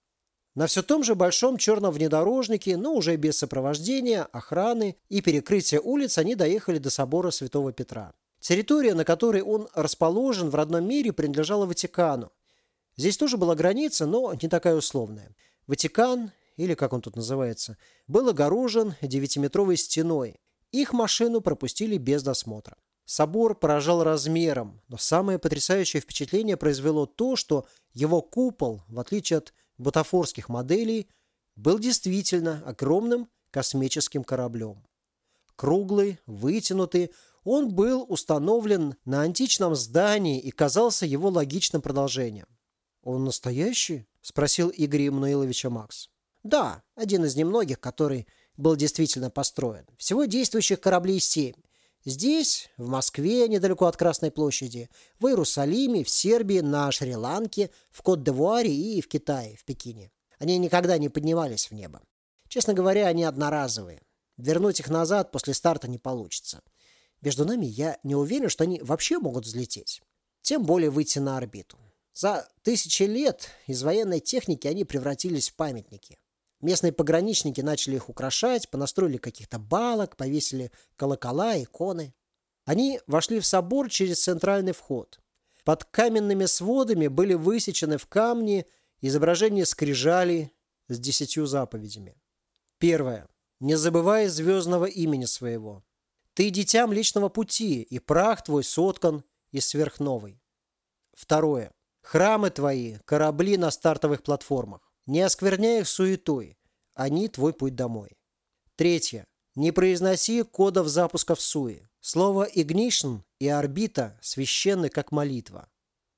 На все том же большом черном внедорожнике, но уже без сопровождения, охраны и перекрытия улиц они доехали до собора Святого Петра. Территория, на которой он расположен в родном мире, принадлежала Ватикану. Здесь тоже была граница, но не такая условная. Ватикан, или как он тут называется, был огорожен 9-метровой стеной. Их машину пропустили без досмотра. Собор поражал размером, но самое потрясающее впечатление произвело то, что его купол, в отличие от бутафорских моделей, был действительно огромным космическим кораблем. Круглый, вытянутый, он был установлен на античном здании и казался его логичным продолжением. «Он настоящий?» – спросил Игорь Эммануиловича Макс. Да, один из немногих, который был действительно построен. Всего действующих кораблей 7. Здесь, в Москве, недалеко от Красной площади, в Иерусалиме, в Сербии, на Шри-Ланке, в Кот-д'Ивуаре и в Китае, в Пекине. Они никогда не поднимались в небо. Честно говоря, они одноразовые. Вернуть их назад после старта не получится. Между нами, я не уверен, что они вообще могут взлететь. Тем более выйти на орбиту. За тысячи лет из военной техники они превратились в памятники. Местные пограничники начали их украшать, понастроили каких-то балок, повесили колокола, иконы. Они вошли в собор через центральный вход. Под каменными сводами были высечены в камне изображения скрижали с 10 заповедями. Первое. Не забывай звездного имени своего. Ты дитя Млечного Пути, и прах твой соткан из сверхновой. Второе. Храмы твои, корабли на стартовых платформах. Не оскверняй их суетой. Они твой путь домой. Третье. Не произноси кодов запусков суе. Слово ignition и орбита священны, как молитва.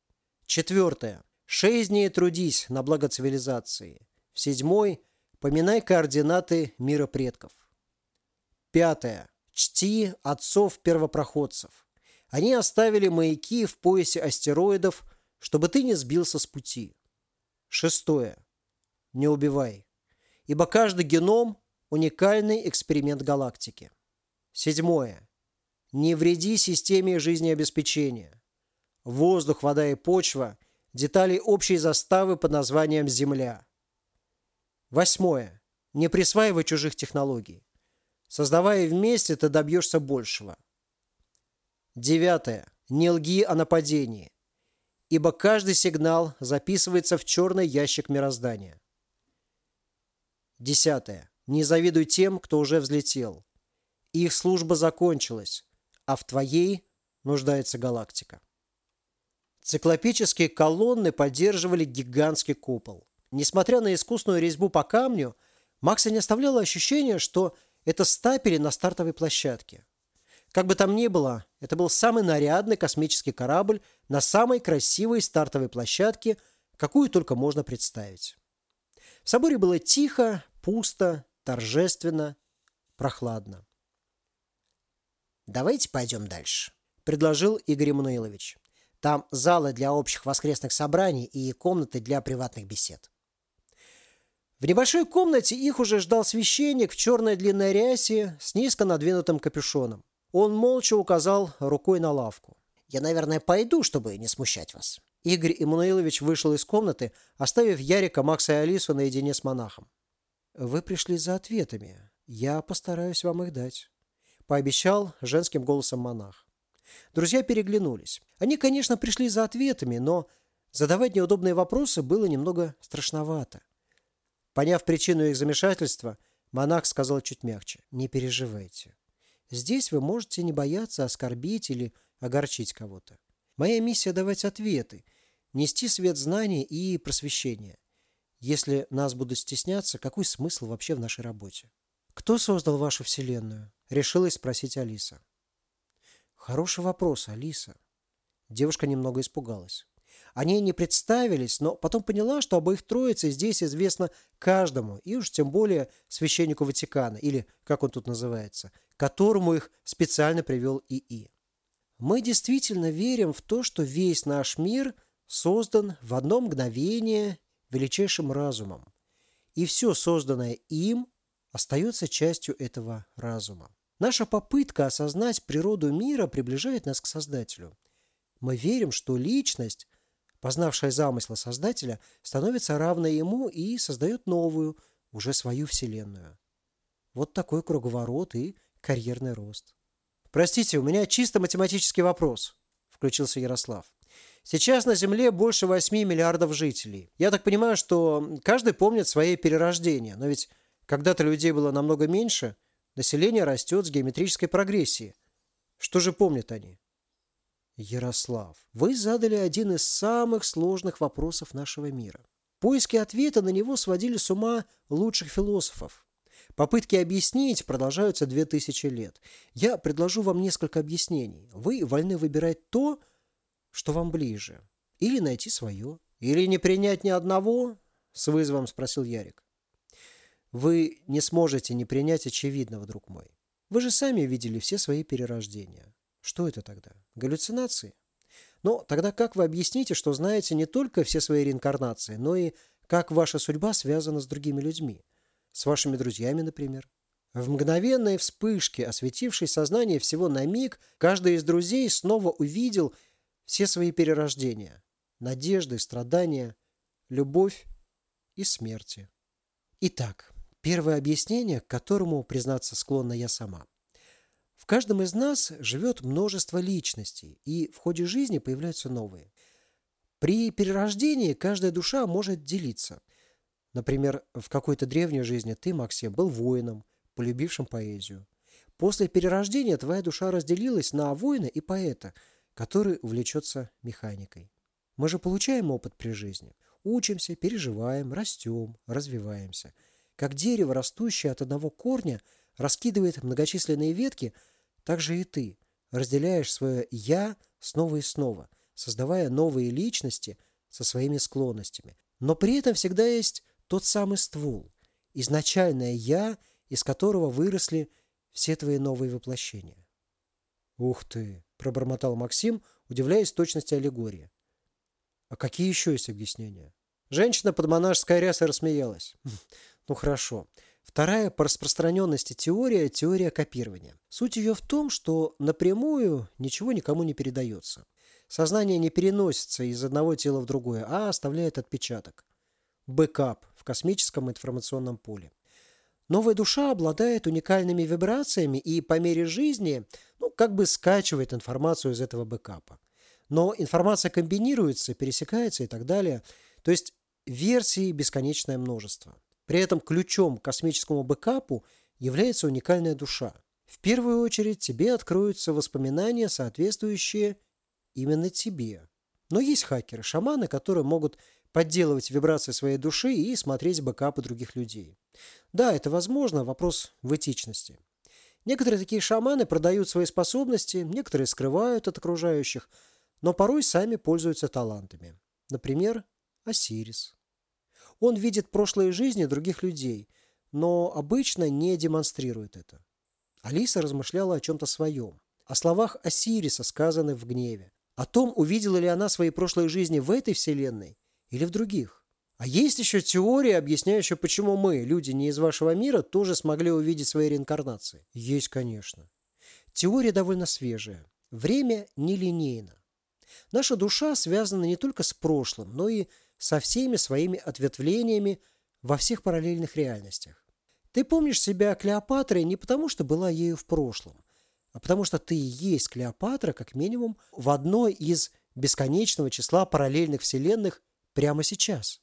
Четвертое. 6 дней трудись на благо цивилизации. В 7-й поминай координаты мира предков. Пятое. Чти отцов-первопроходцев. Они оставили маяки в поясе астероидов, чтобы ты не сбился с пути. Шестое. Не убивай, ибо каждый геном – уникальный эксперимент галактики. Седьмое. Не вреди системе жизнеобеспечения. Воздух, вода и почва – детали общей заставы под названием Земля. Восьмое. Не присваивай чужих технологий. Создавая вместе, ты добьешься большего. Девятое. Не лги о нападении, ибо каждый сигнал записывается в черный ящик мироздания. 10. Не завидуй тем, кто уже взлетел. Их служба закончилась, а в твоей нуждается галактика. Циклопические колонны поддерживали гигантский купол. Несмотря на искусную резьбу по камню, Макса не оставляло ощущение, что это стапели на стартовой площадке. Как бы там ни было, это был самый нарядный космический корабль на самой красивой стартовой площадке, какую только можно представить. В соборе было тихо, пусто, торжественно, прохладно. «Давайте пойдем дальше», – предложил Игорь Эммануилович. «Там залы для общих воскресных собраний и комнаты для приватных бесед». В небольшой комнате их уже ждал священник в черной длинной рясе с низко надвинутым капюшоном. Он молча указал рукой на лавку. «Я, наверное, пойду, чтобы не смущать вас». Игорь Эммануилович вышел из комнаты, оставив Ярика, Макса и Алису наедине с монахом. «Вы пришли за ответами. Я постараюсь вам их дать», – пообещал женским голосом монах. Друзья переглянулись. Они, конечно, пришли за ответами, но задавать неудобные вопросы было немного страшновато. Поняв причину их замешательства, монах сказал чуть мягче: «Не переживайте. Здесь вы можете не бояться оскорбить или огорчить кого-то. Моя миссия – давать ответы, нести свет знаний и просвещения. Если нас будут стесняться, какой смысл вообще в нашей работе?» «Кто создал вашу вселенную?» – решилась спросить Алиса. «Хороший вопрос, Алиса». Девушка немного испугалась. Они не представились, но потом поняла, что об их троице здесь известно каждому, и уж тем более священнику Ватикана, или как он тут называется, к которому их специально привел ИИ. Мы действительно верим в то, что весь наш мир создан в одно мгновение величайшим разумом, и все созданное им остается частью этого разума. Наша попытка осознать природу мира приближает нас к Создателю. Мы верим, что личность, познавшая замысла Создателя, становится равной ему и создает новую, уже свою вселенную. Вот такой круговорот и карьерный рост. «Простите, у меня чисто математический вопрос», – включился Ярослав. «Сейчас на Земле больше 8 миллиардов жителей. Я так понимаю, что каждый помнит свои перерождения, но ведь когда-то людей было намного меньше, население растет с геометрической прогрессией. Что же помнят они?» Ярослав, вы задали один из самых сложных вопросов нашего мира. Поиски ответа на него сводили с ума лучших философов. Попытки объяснить продолжаются 2000 лет. Я предложу вам несколько объяснений. Вы вольны выбирать то, что вам ближе. Или найти свое. Или не принять ни одного? С вызовом спросил Ярик. Вы не сможете не принять очевидного, друг мой. Вы же сами видели все свои перерождения. Что это тогда? Галлюцинации? Но тогда как вы объясните, что знаете не только все свои реинкарнации, но и как ваша судьба связана с другими людьми? С вашими друзьями, например? В мгновенной вспышке, осветившей сознание всего на миг, каждый из друзей снова увидел все свои перерождения. Надежды, страдания, любовь и смерти. Итак, первое объяснение, к которому, признаться, склонна я сама. В каждом из нас живет множество личностей, и в ходе жизни появляются новые. При перерождении каждая душа может делиться. Например, в какой-то древней жизни ты, Максим, был воином, полюбившим поэзию. После перерождения твоя душа разделилась на воина и поэта, который увлечется механикой. Мы же получаем опыт при жизни. Учимся, переживаем, растем, развиваемся. Как дерево, растущее от одного корня, раскидывает многочисленные ветки, так же и ты разделяешь свое «я» снова и снова, создавая новые личности со своими склонностями. Но при этом всегда есть тот самый ствол, изначальное «я», из которого выросли все твои новые воплощения. «Ух ты!» – пробормотал Максим, удивляясь точности аллегории. «А какие еще есть объяснения?» Женщина под монашеской рясой рассмеялась. «Ну хорошо. Вторая по распространенности теория – теория копирования. Суть ее в том, что напрямую ничего никому не передается. Сознание не переносится из одного тела в другое, а оставляет отпечаток. Бэкап в космическом информационном поле. Новая душа обладает уникальными вибрациями и по мере жизни, как бы скачивает информацию из этого бэкапа. Но информация комбинируется, пересекается и так далее. То есть версий бесконечное множество. При этом ключом к космическому бэкапу является уникальная душа. В первую очередь тебе откроются воспоминания, соответствующие именно тебе. Но есть хакеры, шаманы, которые могут подделывать вибрации своей души и смотреть бэкапы других людей. Да, это возможно, вопрос в этичности. Некоторые такие шаманы продают свои способности, некоторые скрывают от окружающих, но порой сами пользуются талантами. Например, Осирис. Он видит прошлые жизни других людей, но обычно не демонстрирует это. Алиса размышляла о чем-то своем, о словах Осириса, сказанных в гневе, о том, увидела ли она свои прошлые жизни в этой вселенной или в других. А есть еще теория, объясняющая, почему мы, люди не из вашего мира, тоже смогли увидеть свои реинкарнации. Есть, конечно. Теория довольно свежая. Время нелинейно. Наша душа связана не только с прошлым, но и со всеми своими ответвлениями во всех параллельных реальностях. Ты помнишь себя Клеопатрой не потому, что была ею в прошлом, а потому что ты и есть Клеопатра, как минимум, в одной из бесконечного числа параллельных вселенных прямо сейчас.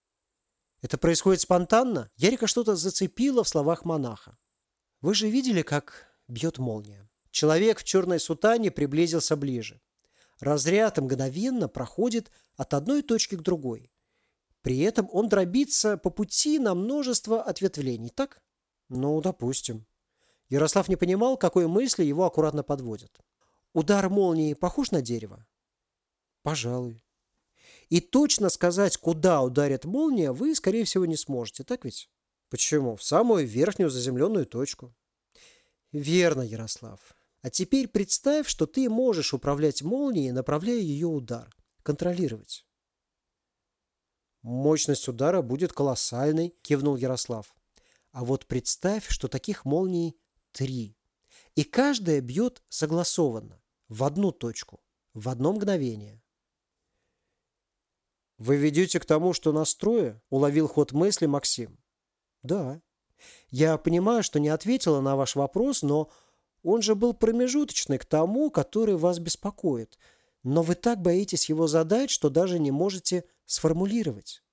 Это происходит спонтанно? Ярика что-то зацепило в словах монаха. Вы же видели, как бьет молния? Человек в черной сутане приблизился ближе. Разряд мгновенно проходит от одной точки к другой. При этом он дробится по пути на множество ответвлений, так? Ну, допустим. Ярослав не понимал, какой мысли его аккуратно подводят. Удар молнии похож на дерево? Пожалуй. И точно сказать, куда ударит молния, вы, скорее всего, не сможете, так ведь? Почему? В самую верхнюю заземленную точку. Верно, Ярослав. А теперь представь, что ты можешь управлять молнией, направляя ее удар, контролировать. Мощность удара будет колоссальной, кивнул Ярослав. А вот представь, что таких молний 3. И каждая бьет согласованно, в одну точку, в одно мгновение. Вы ведете к тому, что настрое? Уловил ход мысли Максим. Да. Я понимаю, что не ответила на ваш вопрос, но он же был промежуточный к тому, который вас беспокоит. Но вы так боитесь его задать, что даже не можете сформулировать.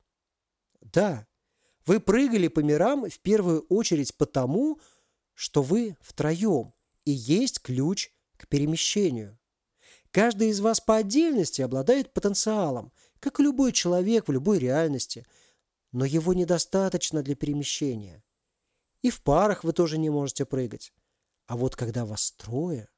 Да, вы прыгали по мирам в первую очередь потому, что вы втроем, и есть ключ к перемещению. Каждый из вас по отдельности обладает потенциалом, как и любой человек в любой реальности, но его недостаточно для перемещения. И в парах вы тоже не можете прыгать. А вот когда вас трое...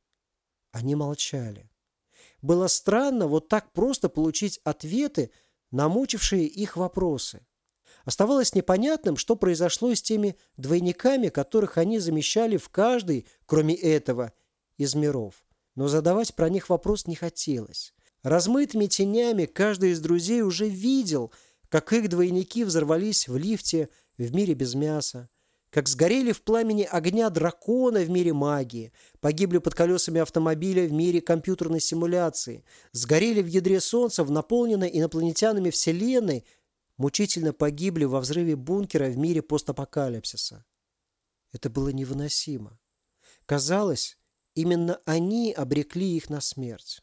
Они молчали. Было странно вот так просто получить ответы на мучившие их вопросы. Оставалось непонятным, что произошло с теми двойниками, которых они замещали в каждый, кроме этого, из миров. Но задавать про них вопрос не хотелось. Размытыми тенями каждый из друзей уже видел, как их двойники взорвались в лифте в мире без мяса, как сгорели в пламени огня дракона в мире магии, погибли под колесами автомобиля в мире компьютерной симуляции, сгорели в ядре Солнца в наполненной инопланетянами Вселенной, мучительно погибли во взрыве бункера в мире постапокалипсиса. Это было невыносимо. Казалось, именно они обрекли их на смерть.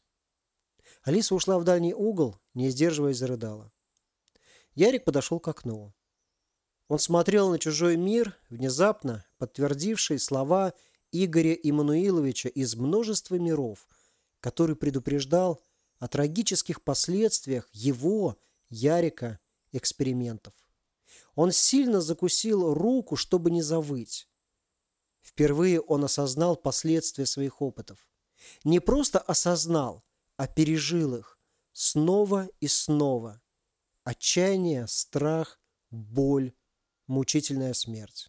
Алиса ушла в дальний угол, не сдерживаясь, зарыдала. Ярик подошел к окну. Он смотрел на чужой мир, внезапно подтвердивший слова Игоря Иммануиловича из множества миров, который предупреждал о трагических последствиях его, Ярика, экспериментов. Он сильно закусил руку, чтобы не завыть. Впервые он осознал последствия своих опытов. Не просто осознал, а пережил их снова и снова. Отчаяние, страх, боль, мучительная смерть.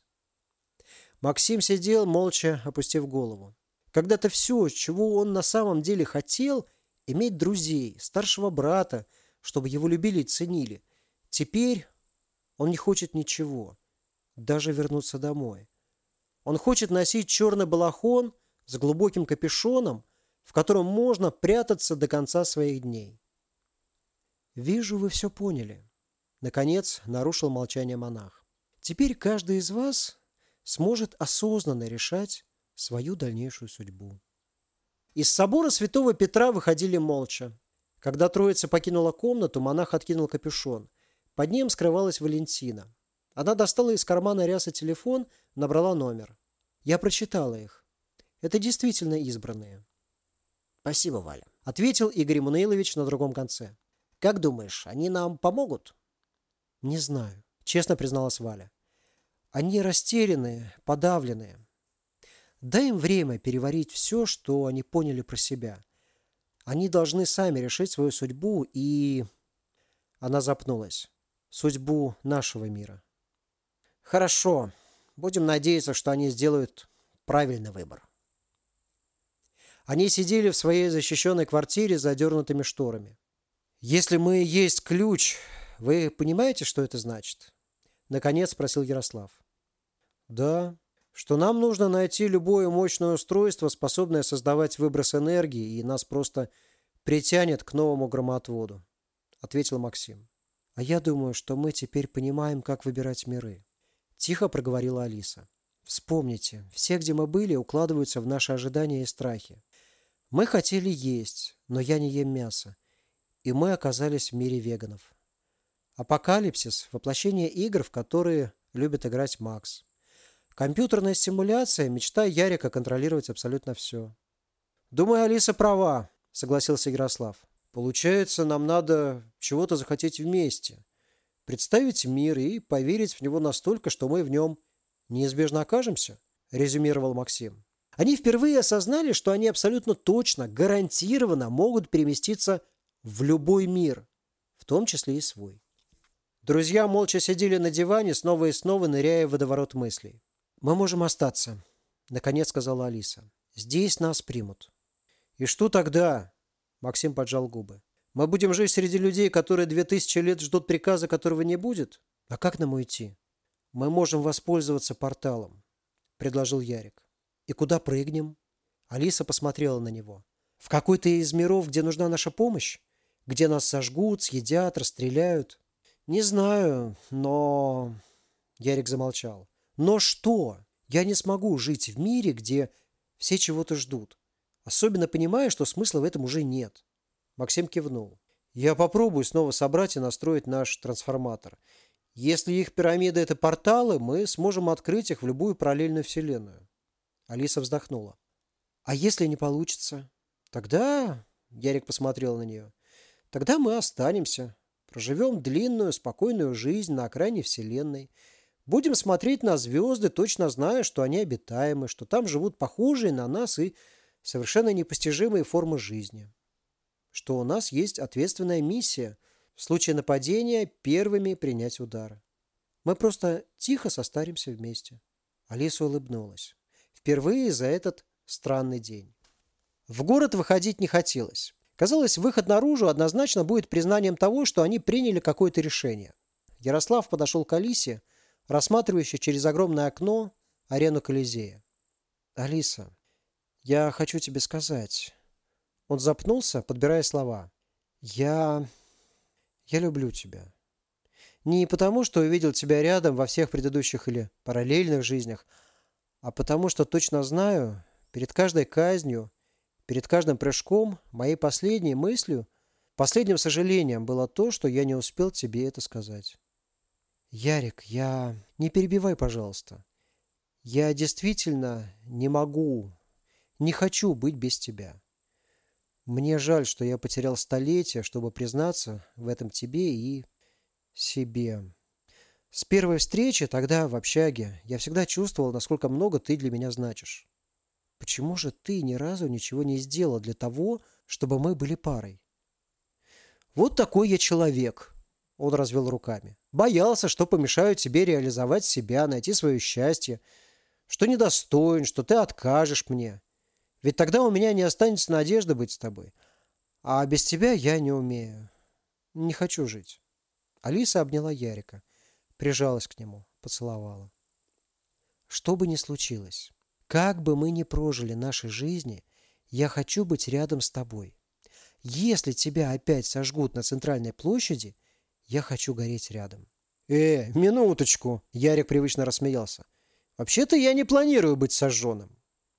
Максим сидел, молча опустив голову. Когда-то все, чего он на самом деле хотел, иметь друзей, старшего брата, чтобы его любили и ценили. Теперь он не хочет ничего, даже вернуться домой. Он хочет носить черный балахон с глубоким капюшоном, в котором можно прятаться до конца своих дней. «Вижу, вы все поняли», — наконец нарушил молчание монах. «Теперь каждый из вас сможет осознанно решать свою дальнейшую судьбу». Из собора святого Петра выходили молча. Когда троица покинула комнату, монах откинул капюшон. Под ним скрывалась Валентина. Она достала из кармана рясы телефон, набрала номер. Я прочитала их. Это действительно избранные. Спасибо, Валя. Ответил Игорь Мануилович на другом конце. Как думаешь, они нам помогут? Не знаю, честно призналась Валя. Они растерянные, подавленные. Дай им время переварить все, что они поняли про себя. Они должны сами решить свою судьбу и... Она запнулась. Судьбу нашего мира. Хорошо. Будем надеяться, что они сделают правильный выбор. Они сидели в своей защищенной квартире с задернутыми шторами. «Если мы есть ключ, вы понимаете, что это значит?» Наконец спросил Ярослав. «Да, что нам нужно найти любое мощное устройство, способное создавать выброс энергии, и нас просто притянет к новому громоотводу», ответил Максим. «А я думаю, что мы теперь понимаем, как выбирать миры», тихо проговорила Алиса. «Вспомните, все, где мы были, укладываются в наши ожидания и страхи. Мы хотели есть, но я не ем мясо, и мы оказались в мире веганов. Апокалипсис – воплощение игр, в которые любит играть Макс. Компьютерная симуляция – мечта Ярика контролировать абсолютно все». «Думаю, Алиса права», – согласился Ярослав. «Получается, нам надо чего-то захотеть вместе, представить мир и поверить в него настолько, что мы в нем неизбежно окажемся», – резюмировал Максим. Они впервые осознали, что они абсолютно точно, гарантированно могут переместиться в любой мир, в том числе и свой. Друзья молча сидели на диване, снова и снова ныряя в водоворот мыслей. «Мы можем остаться», — наконец сказала Алиса. «Здесь нас примут». «И что тогда?» — Максим поджал губы. «Мы будем жить среди людей, которые 2000 лет ждут приказа, которого не будет? А как нам уйти?» «Мы можем воспользоваться порталом», — предложил Ярик. «И куда прыгнем?» Алиса посмотрела на него. «В какой-то из миров, где нужна наша помощь? Где нас сожгут, съедят, расстреляют?» «Не знаю, но...» Ярик замолчал. «Но что? Я не смогу жить в мире, где все чего-то ждут. Особенно понимая, что смысла в этом уже нет». Максим кивнул. «Я попробую снова собрать и настроить наш трансформатор. Если их пирамиды – это порталы, мы сможем открыть их в любую параллельную вселенную». Алиса вздохнула. «А если не получится? Тогда...» Ярик посмотрел на нее. «Тогда мы останемся. Проживем длинную, спокойную жизнь на окраине вселенной. Будем смотреть на звезды, точно зная, что они обитаемы, что там живут похожие на нас и совершенно непостижимые формы жизни. Что у нас есть ответственная миссия в случае нападения первыми принять удары. Мы просто тихо состаримся вместе». Алиса улыбнулась. Впервые за этот странный день. В город выходить не хотелось. Казалось, выход наружу однозначно будет признанием того, что они приняли какое-то решение. Ярослав подошел к Алисе, рассматривающей через огромное окно арену Колизея. «Алиса, я хочу тебе сказать...» Он запнулся, подбирая слова. «Я люблю тебя. Не потому, что увидел тебя рядом во всех предыдущих или параллельных жизнях, а потому, что точно знаю, перед каждой казнью, перед каждым прыжком, моей последней мыслью, последним сожалением было то, что я не успел тебе это сказать. Ярик, не перебивай, пожалуйста. Я действительно не могу, не хочу быть без тебя. Мне жаль, что я потерял столетия, чтобы признаться в этом тебе и себе. С первой встречи тогда в общаге я всегда чувствовал, насколько много ты для меня значишь. Почему же ты ни разу ничего не сделал для того, чтобы мы были парой? Вот такой я человек, он развел руками. Боялся, что помешаю тебе реализовать себя, найти свое счастье, что недостоин, что ты откажешь мне. Ведь тогда у меня не останется надежды быть с тобой. А без тебя я не умею. Не хочу жить. Алиса обняла Ярика, прижалась к нему, поцеловала. Что бы ни случилось, как бы мы ни прожили наши жизни, я хочу быть рядом с тобой. Если тебя опять сожгут на центральной площади, я хочу гореть рядом. Минуточку, Ярик привычно рассмеялся. Вообще-то я не планирую быть сожженным.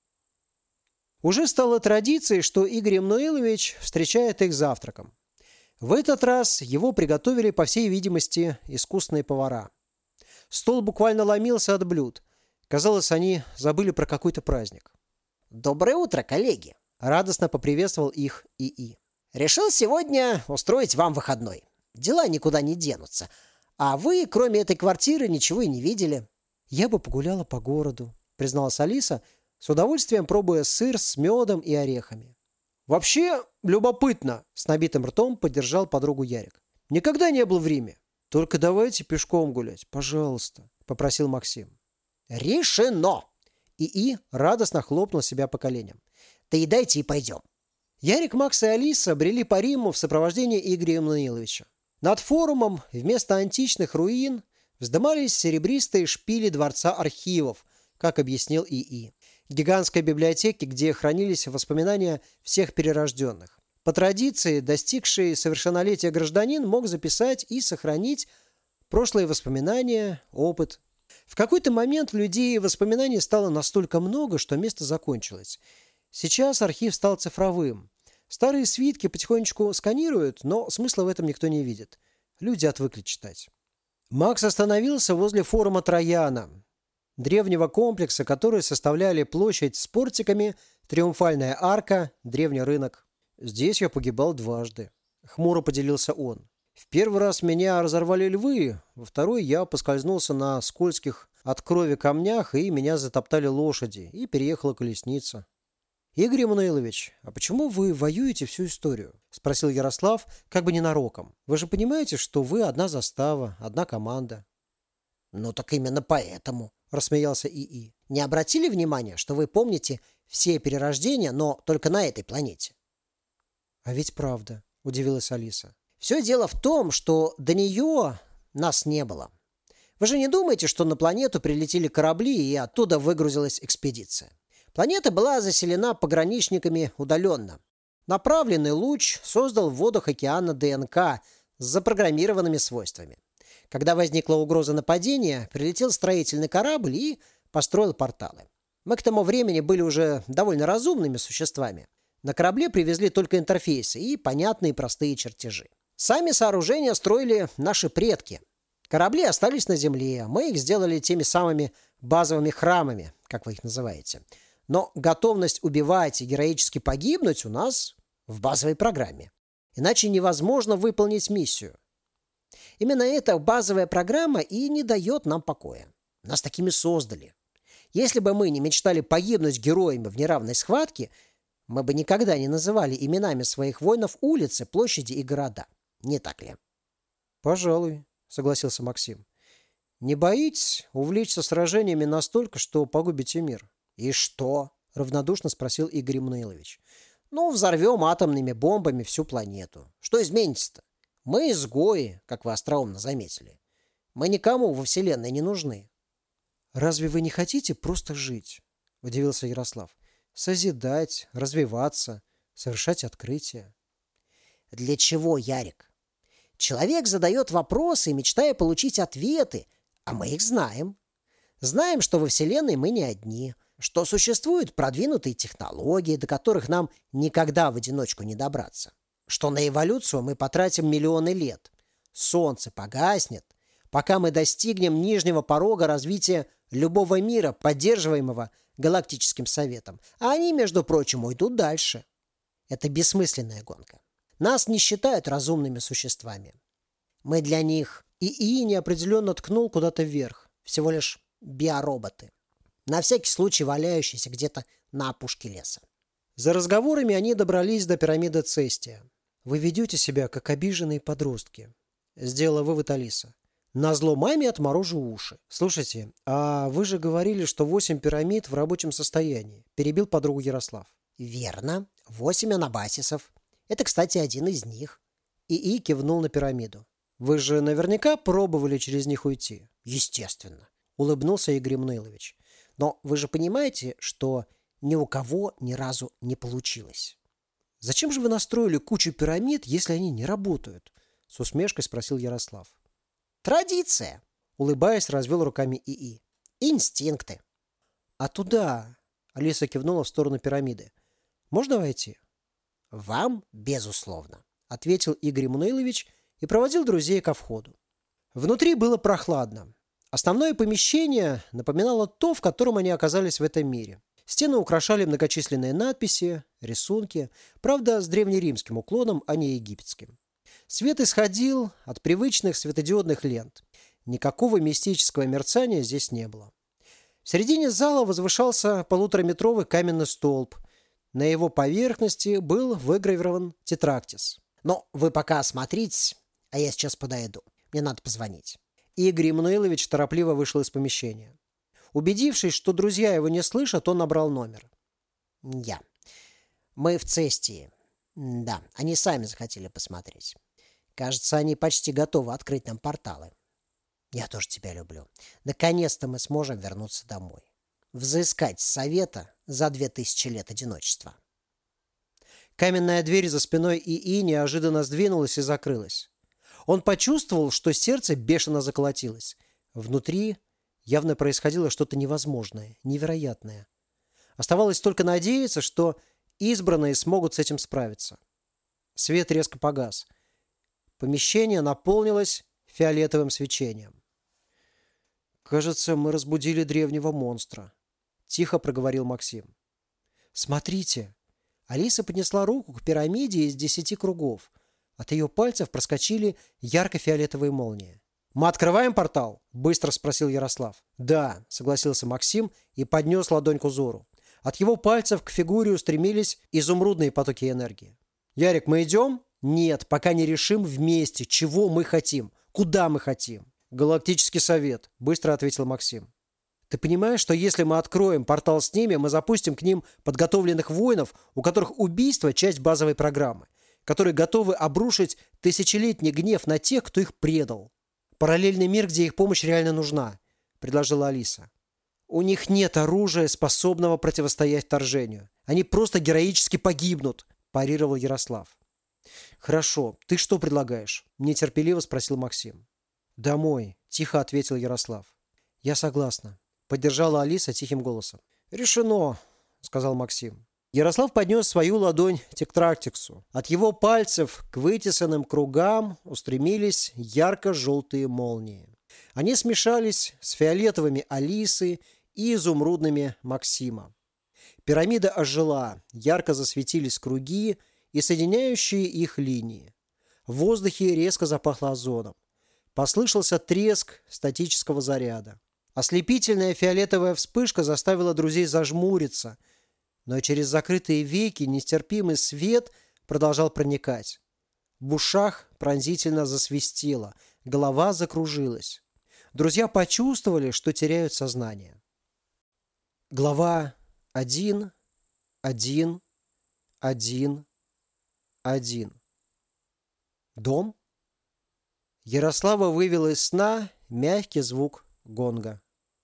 Уже стало традицией, что Игорь Эммануилович встречает их завтраком. В этот раз его приготовили, по всей видимости, искусные повара. Стол буквально ломился от блюд. Казалось, они забыли про какой-то праздник. «Доброе утро, коллеги!» – радостно поприветствовал их ИИ. «Решил сегодня устроить вам выходной. Дела никуда не денутся. А вы, кроме этой квартиры, ничего и не видели». «Я бы погуляла по городу», – призналась Алиса, с удовольствием пробуя сыр с медом и орехами. «Вообще любопытно», – с набитым ртом поддержал подругу Ярик. «Никогда не был в Риме. Только давайте пешком гулять, пожалуйста», – попросил Максим. «Решено!» ИИ радостно хлопнул себя по коленям. «Доедайте и пойдем». Ярик, Макс и Алиса брели по Риму в сопровождении Игоря Эммануиловича. Над форумом вместо античных руин вздымались серебристые шпили дворца архивов, как объяснил ИИ. Гигантской библиотеки, где хранились воспоминания всех перерожденных. По традиции, достигший совершеннолетия гражданин мог записать и сохранить прошлые воспоминания, опыт. В какой-то момент людей воспоминаний стало настолько много, что место закончилось. Сейчас архив стал цифровым. Старые свитки потихонечку сканируют, но смысла в этом никто не видит. Люди отвыкли читать. Макс остановился возле форума Траяна, древнего комплекса, который составляли площадь с портиками, триумфальная арка, древний рынок. «Здесь я погибал дважды», — хмуро поделился он. «В первый раз меня разорвали львы, во второй я поскользнулся на скользких от крови камнях, и меня затоптали лошади, и переехала колесница». «Игорь Эммануилович, а почему вы воюете всю историю?» – спросил Ярослав, как бы ненароком. «Вы же понимаете, что вы одна застава, одна команда». «Ну так именно поэтому», – рассмеялся ИИ. «Не обратили внимания, что вы помните все перерождения, но только на этой планете?» «А ведь правда», – удивилась Алиса. «Все дело в том, что до нее нас не было. Вы же не думаете, что на планету прилетели корабли и оттуда выгрузилась экспедиция? Планета была заселена пограничниками удаленно. Направленный луч создал в водах океана ДНК с запрограммированными свойствами. Когда возникла угроза нападения, прилетел строительный корабль и построил порталы. Мы к тому времени были уже довольно разумными существами. На корабле привезли только интерфейсы и понятные простые чертежи. Сами сооружения строили наши предки. Корабли остались на Земле, мы их сделали теми самыми базовыми храмами, как вы их называете. Но готовность убивать и героически погибнуть у нас в базовой программе. Иначе невозможно выполнить миссию. Именно эта базовая программа и не дает нам покоя. Нас такими создали. Если бы мы не мечтали погибнуть героями в неравной схватке, мы бы никогда не называли именами своих воинов улицы, площади и города. Не так ли? «Пожалуй», — согласился Максим. «Не боитесь увлечься сражениями настолько, что погубите мир?» «И что?» — равнодушно спросил Игорь Эммануилович. «Ну, взорвем атомными бомбами всю планету. Что изменится-то? Мы изгои, как вы остроумно заметили. Мы никому во Вселенной не нужны». «Разве вы не хотите просто жить?» – удивился Ярослав. «Созидать, развиваться, совершать открытия». «Для чего, Ярик? Человек задает вопросы, мечтая получить ответы, а мы их знаем. Знаем, что во Вселенной мы не одни, что существуют продвинутые технологии, до которых нам никогда в одиночку не добраться, что на эволюцию мы потратим миллионы лет. Солнце погаснет, пока мы достигнем нижнего порога развития любого мира, поддерживаемого Галактическим Советом, а они, между прочим, уйдут дальше. Это бессмысленная гонка. Нас не считают разумными существами. Мы для них ИИ неопределенно ткнул куда-то вверх, всего лишь биороботы, на всякий случай валяющиеся где-то на опушке леса. За разговорами они добрались до пирамиды Цестия. «Вы ведете себя, как обиженные подростки», — сделала вывод Алиса. «Назло маме отморожу уши». «Слушайте, а вы же говорили, что 8 пирамид в рабочем состоянии», — перебил подругу Ярослав. «Верно. 8 анабасисов. Это, кстати, один из них». ИИ кивнул на пирамиду. «Вы же наверняка пробовали через них уйти?» «Естественно», — улыбнулся Игорь Эммануилович. «Но вы же понимаете, что ни у кого ни разу не получилось». «Зачем же вы настроили кучу пирамид, если они не работают?» — с усмешкой спросил Ярослав. «Традиция», — улыбаясь, развел руками ИИ. «Инстинкты». «А туда?» — Алиса кивнула в сторону пирамиды. «Можно войти?» «Вам, безусловно», — ответил Игорь Эммануилович и проводил друзей ко входу. Внутри было прохладно. Основное помещение напоминало то, в котором они оказались в этом мире. Стены украшали многочисленные надписи, рисунки, правда, с древнеримским уклоном, а не египетским. Свет исходил от привычных светодиодных лент. Никакого мистического мерцания здесь не было. В середине зала возвышался полутораметровый каменный столб. На его поверхности был выгравирован тетрактис. «Но вы пока осмотритесь, а я сейчас подойду. Мне надо позвонить». Игорь Эммануилович торопливо вышел из помещения. Убедившись, что друзья его не слышат, он набрал номер. Мы в Цестии. Да, они сами захотели посмотреть. Кажется, они почти готовы открыть нам порталы. Я тоже тебя люблю. Наконец-то мы сможем вернуться домой. Взыскать с совета за 2000 лет одиночества». Каменная дверь за спиной ИИ неожиданно сдвинулась и закрылась. Он почувствовал, что сердце бешено заколотилось. Внутри явно происходило что-то невозможное, невероятное. Оставалось только надеяться, что избранные смогут с этим справиться. Свет резко погас. Помещение наполнилось фиолетовым свечением. «Кажется, мы разбудили древнего монстра», — тихо проговорил Максим. «Смотрите!» Алиса поднесла руку к пирамиде из 10 кругов. От ее пальцев проскочили ярко-фиолетовые молнии. «Мы открываем портал?» – быстро спросил Ярослав. «Да», – согласился Максим и поднес ладонь к узору. От его пальцев к фигуре устремились изумрудные потоки энергии. «Ярик, мы идем?» «Нет, пока не решим вместе, чего мы хотим, куда мы хотим». «Галактический совет», – быстро ответил Максим. «Ты понимаешь, что если мы откроем портал с ними, мы запустим к ним подготовленных воинов, у которых убийство – часть базовой программы, которые готовы обрушить тысячелетний гнев на тех, кто их предал. Параллельный мир, где их помощь реально нужна», – предложила Алиса. «У них нет оружия, способного противостоять вторжению. Они просто героически погибнут», – парировал Ярослав. «Хорошо, ты что предлагаешь?» – нетерпеливо спросил Максим. «Домой», – тихо ответил Ярослав. «Я согласна», – поддержала Алиса тихим голосом. «Решено», – сказал Максим. Ярослав поднес свою ладонь к Тектактиксу. От его пальцев к вытесанным кругам устремились ярко-желтые молнии. Они смешались с фиолетовыми Алисы и изумрудными Максима. Пирамида ожила, ярко засветились круги и соединяющие их линии. В воздухе резко запахло озоном. Послышался треск статического заряда. Ослепительная фиолетовая вспышка заставила друзей зажмуриться, но через закрытые веки нестерпимый свет продолжал проникать. В ушах пронзительно засвистело, голова закружилась. Друзья почувствовали, что теряют сознание. Глава 1.1.1.1. Дом? Ярослава вывел из сна мягкий звук гонга.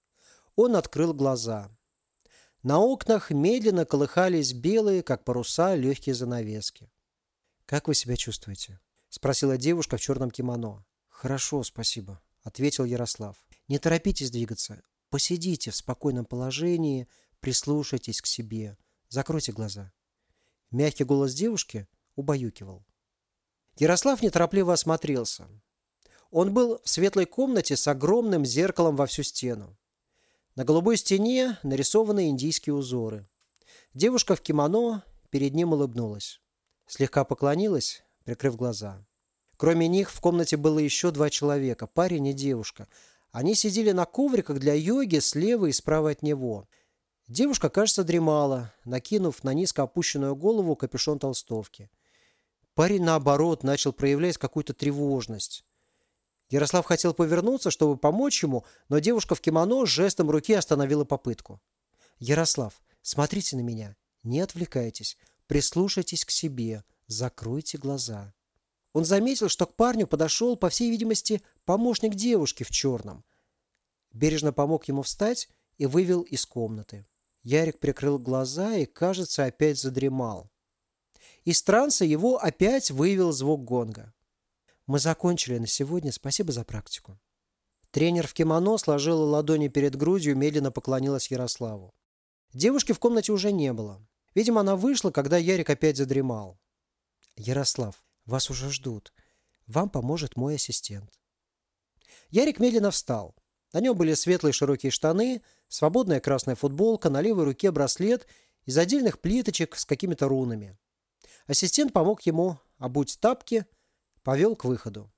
Он открыл глаза. На окнах медленно колыхались белые, как паруса, легкие занавески. «Как вы себя чувствуете?» – спросила девушка в черном кимоно. «Хорошо, спасибо», – ответил Ярослав. «Не торопитесь двигаться. Посидите в спокойном положении, прислушайтесь к себе. Закройте глаза». Мягкий голос девушки убаюкивал. Ярослав неторопливо осмотрелся. Он был в светлой комнате с огромным зеркалом во всю стену. На голубой стене нарисованы индийские узоры. Девушка в кимоно перед ним улыбнулась. Слегка поклонилась, прикрыв глаза. Кроме них в комнате было еще 2 человека, парень и девушка. Они сидели на ковриках для йоги слева и справа от него. Девушка, кажется, дремала, накинув на низко опущенную голову капюшон толстовки. Парень, наоборот, начал проявлять какую-то тревожность. Ярослав хотел повернуться, чтобы помочь ему, но девушка в кимоно жестом руки остановила попытку. «Ярослав, смотрите на меня, не отвлекайтесь, прислушайтесь к себе, закройте глаза». Он заметил, что к парню подошел, по всей видимости, помощник девушки в черном. Бережно помог ему встать и вывел из комнаты. Ярик прикрыл глаза и, кажется, опять задремал. Из транса его опять вывел звук гонга. «Мы закончили на сегодня, спасибо за практику». Тренер в кимоно сложила ладони перед грудью и медленно поклонилась Ярославу. Девушки в комнате уже не было. Видимо, она вышла, когда Ярик опять задремал. «Ярослав, вас уже ждут. Вам поможет мой ассистент». Ярик медленно встал. На нем были светлые широкие штаны, свободная красная футболка, на левой руке браслет из отдельных плиточек с какими-то рунами. Ассистент помог ему обуть тапки, повел к выходу.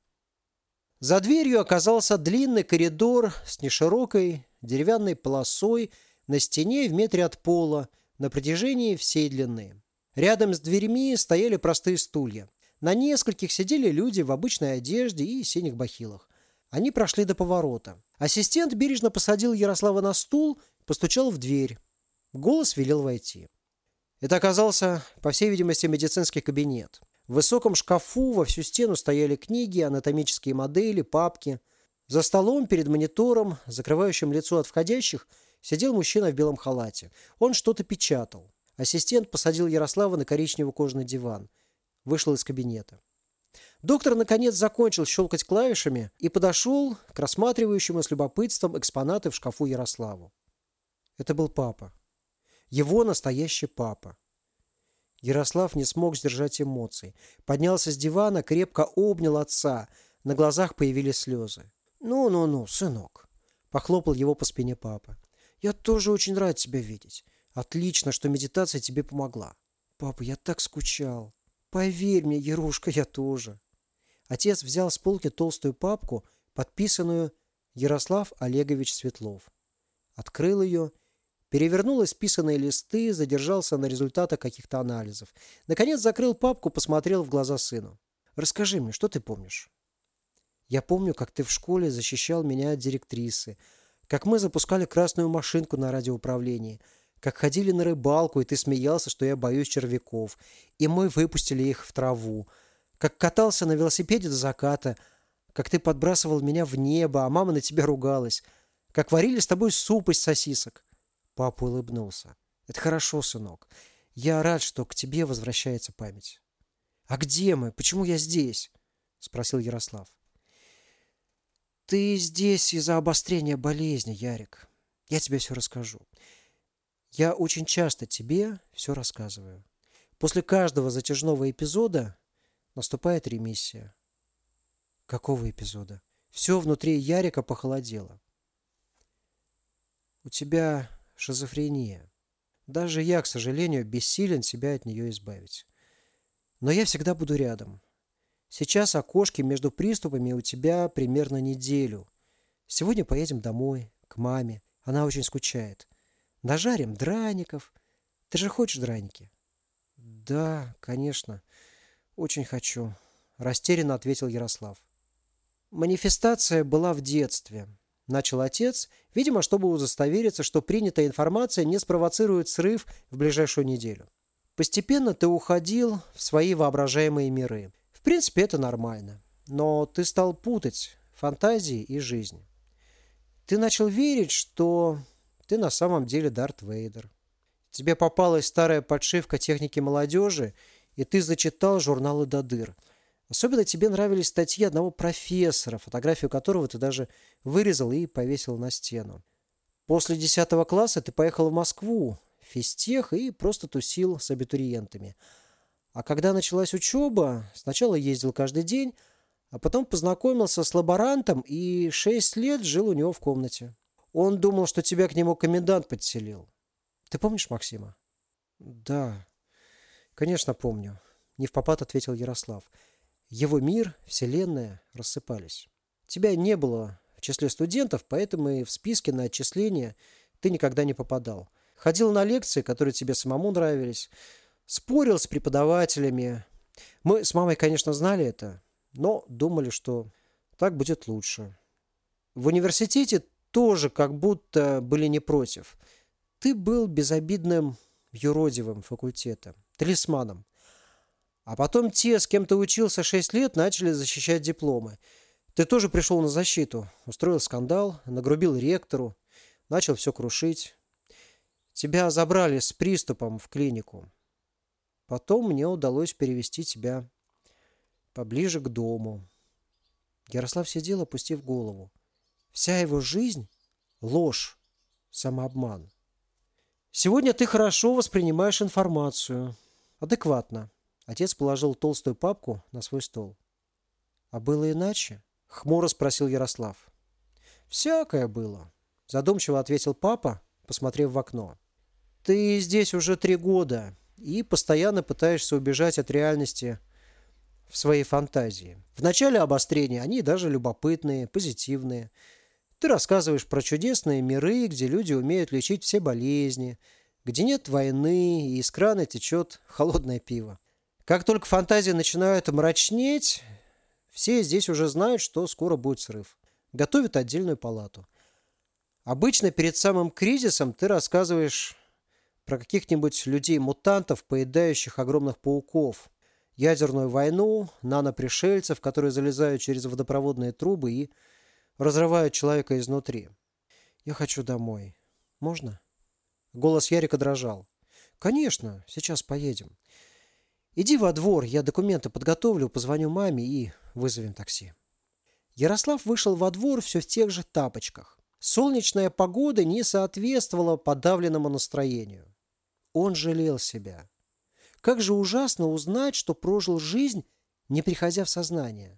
За дверью оказался длинный коридор с неширокой деревянной полосой на стене в метре от пола на протяжении всей длины. Рядом с дверьми стояли простые стулья. На нескольких сидели люди в обычной одежде и синих бахилах. Они прошли до поворота. Ассистент бережно посадил Ярослава на стул, постучал в дверь. Голос велел войти. Это оказался, по всей видимости, медицинский кабинет. В высоком шкафу во всю стену стояли книги, анатомические модели, папки. За столом перед монитором, закрывающим лицо от входящих, сидел мужчина в белом халате. Он что-то печатал. Ассистент посадил Ярослава на коричневый кожаный диван. Вышел из кабинета. Доктор, наконец, закончил щелкать клавишами и подошел к рассматривающему с любопытством экспонаты в шкафу Ярославу. Это был папа. Его настоящий папа. Ярослав не смог сдержать эмоций. Поднялся с дивана, крепко обнял отца. На глазах появились слезы. «Ну, сынок», – похлопал его по спине папа. «Я тоже очень рад тебя видеть. Отлично, что медитация тебе помогла. Папа, я так скучал. Поверь мне, Ярушка, я тоже». Отец взял с полки толстую папку, подписанную Ярослав Олегович Светлов. Открыл ее, Перевернул исписанные листы, задержался на результатах каких-то анализов. Наконец закрыл папку, посмотрел в глаза сыну. «Расскажи мне, что ты помнишь?» «Я помню, как ты в школе защищал меня от директрисы, как мы запускали красную машинку на радиоуправлении, как ходили на рыбалку, и ты смеялся, что я боюсь червяков, и мы выпустили их в траву, как катался на велосипеде до заката, как ты подбрасывал меня в небо, а мама на тебя ругалась, как варили с тобой суп из сосисок». Папа улыбнулся. «Это хорошо, сынок. Я рад, что к тебе возвращается память». «А где мы? Почему я здесь?» – спросил Ярослав. «Ты здесь из-за обострения болезни, Ярик. Я тебе все расскажу. Я очень часто тебе все рассказываю. После каждого затяжного эпизода наступает ремиссия». «Какого эпизода?» Все внутри Ярика похолодело. «У тебя шизофрения. Даже я, к сожалению, бессилен себя от нее избавить. Но я всегда буду рядом. Сейчас окошки между приступами у тебя примерно неделю. Сегодня поедем домой, к маме. Она очень скучает. Нажарим драников. Ты же хочешь драники?» «Да, конечно. Очень хочу», – растерянно ответил Ярослав. «Манифестация была в детстве», – начал отец, видимо, чтобы удостовериться, что принятая информация не спровоцирует срыв в ближайшую неделю. «Постепенно ты уходил в свои воображаемые миры. В принципе, это нормально. Но ты стал путать фантазии и жизнь. Ты начал верить, что ты на самом деле Дарт Вейдер. Тебе попалась старая подшивка техники молодежи, и ты зачитал журналы до дыр. Особенно тебе нравились статьи одного профессора, фотографию которого ты даже вырезал и повесил на стену. После 10 класса ты поехал в Москву, в физтех, и просто тусил с абитуриентами. А когда началась учеба, сначала ездил каждый день, а потом познакомился с лаборантом и 6 лет жил у него в комнате. Он думал, что тебя к нему комендант подселил. Ты помнишь Максима?» «Да, конечно, помню», – невпопад ответил Ярослав. «Его мир, вселенная рассыпались. Тебя не было в числе студентов, поэтому и в списке на отчисления ты никогда не попадал. Ходил на лекции, которые тебе самому нравились, спорил с преподавателями. Мы с мамой, конечно, знали это, но думали, что так будет лучше. В университете тоже как будто были не против. Ты был безобидным юродивым факультета, талисманом. А потом те, с кем ты учился 6 лет, начали защищать дипломы. Ты тоже пришел на защиту, устроил скандал, нагрубил ректору, начал все крушить. Тебя забрали с приступом в клинику. Потом мне удалось перевести тебя поближе к дому». Ярослав сидел, опустив голову. Вся его жизнь – ложь, самообман. «Сегодня ты хорошо воспринимаешь информацию. Адекватно». Отец положил толстую папку на свой стол. «А было иначе?» – хмуро спросил Ярослав. «Всякое было», – задумчиво ответил папа, посмотрев в окно. «Ты здесь уже 3 года и постоянно пытаешься убежать от реальности в своей фантазии. В начале обострения они даже любопытные, позитивные. Ты рассказываешь про чудесные миры, где люди умеют лечить все болезни, где нет войны и из крана течет холодное пиво. Как только фантазии начинают мрачнеть, все здесь уже знают, что скоро будет срыв. Готовят отдельную палату. Обычно перед самым кризисом ты рассказываешь про каких-нибудь людей-мутантов, поедающих огромных пауков, ядерную войну, нанопришельцев, которые залезают через водопроводные трубы и разрывают человека изнутри. «Я хочу домой. Можно?» Голос Ярика дрожал. «Конечно, сейчас поедем. Иди во двор, я документы подготовлю, позвоню маме и вызовем такси». Ярослав вышел во двор все в тех же тапочках. Солнечная погода не соответствовала подавленному настроению. Он жалел себя. Как же ужасно узнать, что прожил жизнь, не приходя в сознание.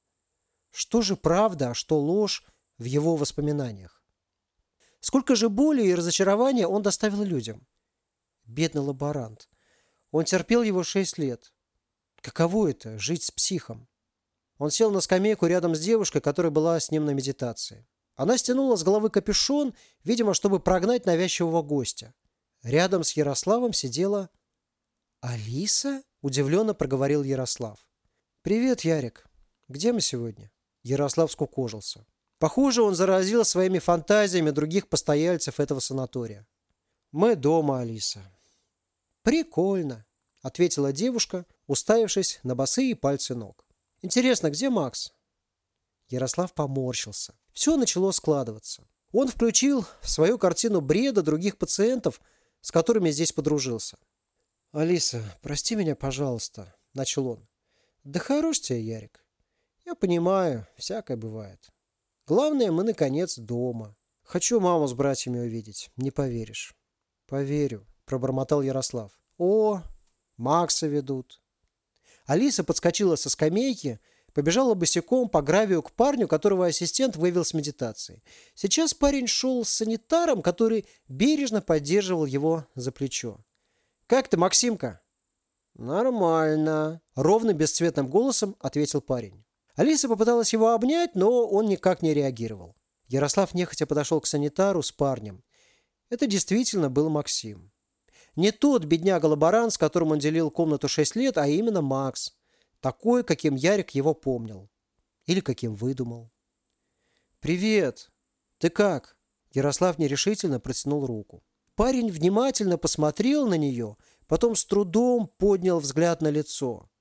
Что же правда, а что ложь в его воспоминаниях? Сколько же боли и разочарования он доставил людям? Бедный лаборант. Он терпел его 6 лет. Каково это – жить с психом? Он сел на скамейку рядом с девушкой, которая была с ним на медитации. Она стянула с головы капюшон, видимо, чтобы прогнать навязчивого гостя. Рядом с Ярославом сидела Алиса, удивленно проговорил Ярослав. «Привет, Ярик. Где мы сегодня?» Ярослав скукожился. Похоже, он заразил своими фантазиями других постояльцев этого санатория. «Мы дома, Алиса». «Прикольно», — ответила девушка, уставившись на босые пальцы ног. «Интересно, где Макс?» Ярослав поморщился. Все начало складываться. Он включил в свою картину бреда других пациентов, с которыми здесь подружился. «Алиса, прости меня, пожалуйста», — начал он. «Да хорош тебе, Ярик. Я понимаю, всякое бывает. Главное, мы, наконец, дома. Хочу маму с братьями увидеть, не поверишь». «Поверю», — пробормотал Ярослав. «О, Макса ведут». Алиса подскочила со скамейки, побежала босиком по гравию к парню, которого ассистент вывел с медитации. Сейчас парень шел с санитаром, который бережно поддерживал его за плечо. «Как ты, Максимка?» «Нормально», — ровно бесцветным голосом ответил парень. Алиса попыталась его обнять, но он никак не реагировал. Ярослав нехотя подошел к санитару с парнем. Это действительно был Максим. Не тот бедняга-лаборант, с которым он делил комнату 6 лет, а именно Макс. Такой, каким Ярик его помнил. Или каким выдумал. «Привет! Ты как?» Ярослав нерешительно протянул руку. Парень внимательно посмотрел на нее, потом с трудом поднял взгляд на лицо.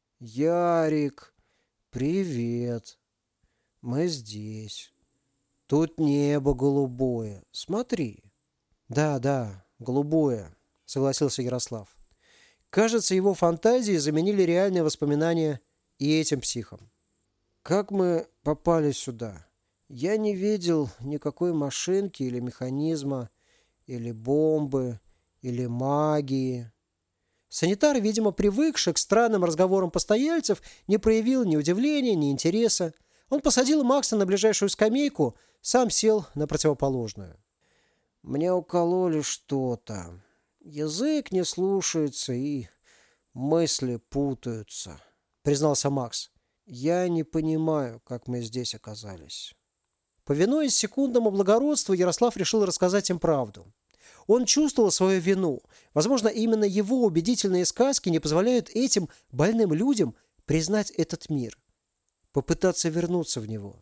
«Ярик, привет. Мы здесь. Тут небо голубое. Смотри». «Да, голубое», — согласился Ярослав. Кажется, его фантазии заменили реальные воспоминания и этим психом. «Как мы попали сюда? Я не видел никакой машинки или механизма, или бомбы, или магии». Санитар, видимо, привыкший к странным разговорам постояльцев, не проявил ни удивления, ни интереса. Он посадил Макса на ближайшую скамейку, сам сел на противоположную. «Мне укололи что-то. Язык не слушается и мысли путаются», — признался Макс. «Я не понимаю, как мы здесь оказались». Повинуясь секундному благородству, Ярослав решил рассказать им правду. Он чувствовал свою вину. Возможно, именно его убедительные сказки не позволяют этим больным людям признать этот мир, попытаться вернуться в него.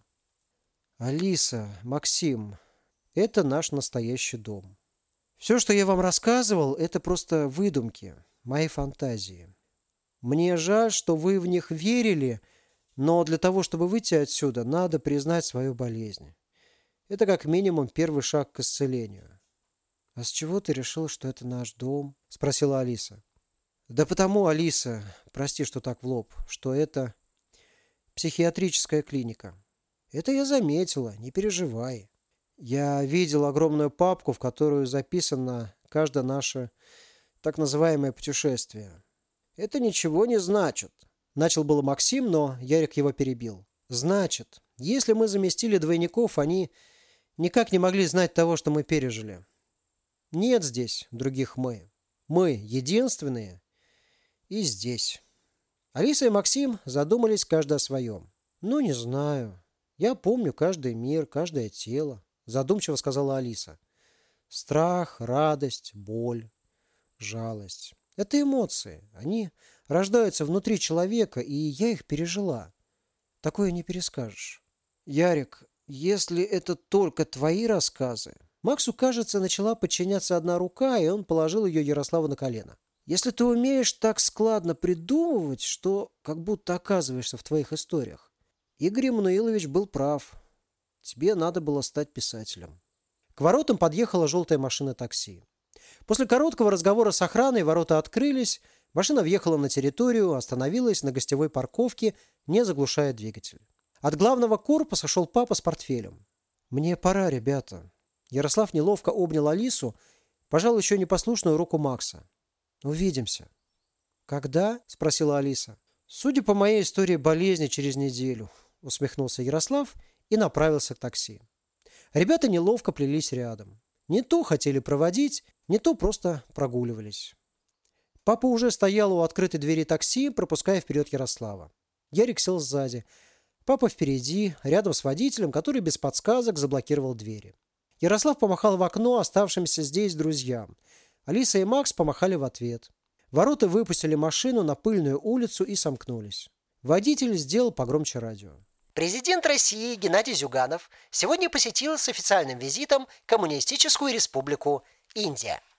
«Алиса, Максим, это наш настоящий дом. Все, что я вам рассказывал, это просто выдумки, мои фантазии. Мне жаль, что вы в них верили, но для того, чтобы выйти отсюда, надо признать свою болезнь. Это как минимум первый шаг к исцелению». «А с чего ты решил, что это наш дом?» – спросила Алиса. «Да потому, Алиса, прости, что так в лоб, что это психиатрическая клиника. Это я заметила, не переживай. Я видел огромную папку, в которую записано каждое наше так называемое путешествие. Это ничего не значит». Начал было Максим, но Ярик его перебил. «Значит, если мы заместили двойников, они никак не могли знать того, что мы пережили. Нет здесь других мы. Мы единственные и здесь». Алиса и Максим задумались каждый о своем. «Ну, не знаю. Я помню каждый мир, каждое тело», задумчиво сказала Алиса. «Страх, радость, боль, жалость. Это эмоции. Они рождаются внутри человека, и я их пережила. Такое не перескажешь». «Ярик, если это только твои рассказы...» Максу, кажется, начала подчиняться одна рука, и он положил ее Ярославу на колено. «Если ты умеешь так складно придумывать, что как будто оказываешься в твоих историях. Игорь Эммануилович был прав. Тебе надо было стать писателем». К воротам подъехала желтая машина такси. После короткого разговора с охраной ворота открылись, машина въехала на территорию, остановилась на гостевой парковке, не заглушая двигатель. От главного корпуса шел папа с портфелем. «Мне пора, ребята». Ярослав неловко обнял Алису, пожал еще непослушную руку Макса. «Увидимся». «Когда?» – спросила Алиса. «Судя по моей истории болезни, через неделю», – усмехнулся Ярослав и направился к такси. Ребята неловко плелись рядом. Не то хотели проводить, не то просто прогуливались. Папа уже стоял у открытой двери такси, пропуская вперед Ярослава. Ярик сел сзади. Папа впереди, рядом с водителем, который без подсказок заблокировал двери. Ярослав помахал в окно оставшимся здесь друзьям. Алиса и Макс помахали в ответ. Ворота выпустили машину на пыльную улицу и сомкнулись. Водитель сделал погромче радио. Президент России Геннадий Зюганов сегодня посетил с официальным визитом Коммунистическую Республику Индия.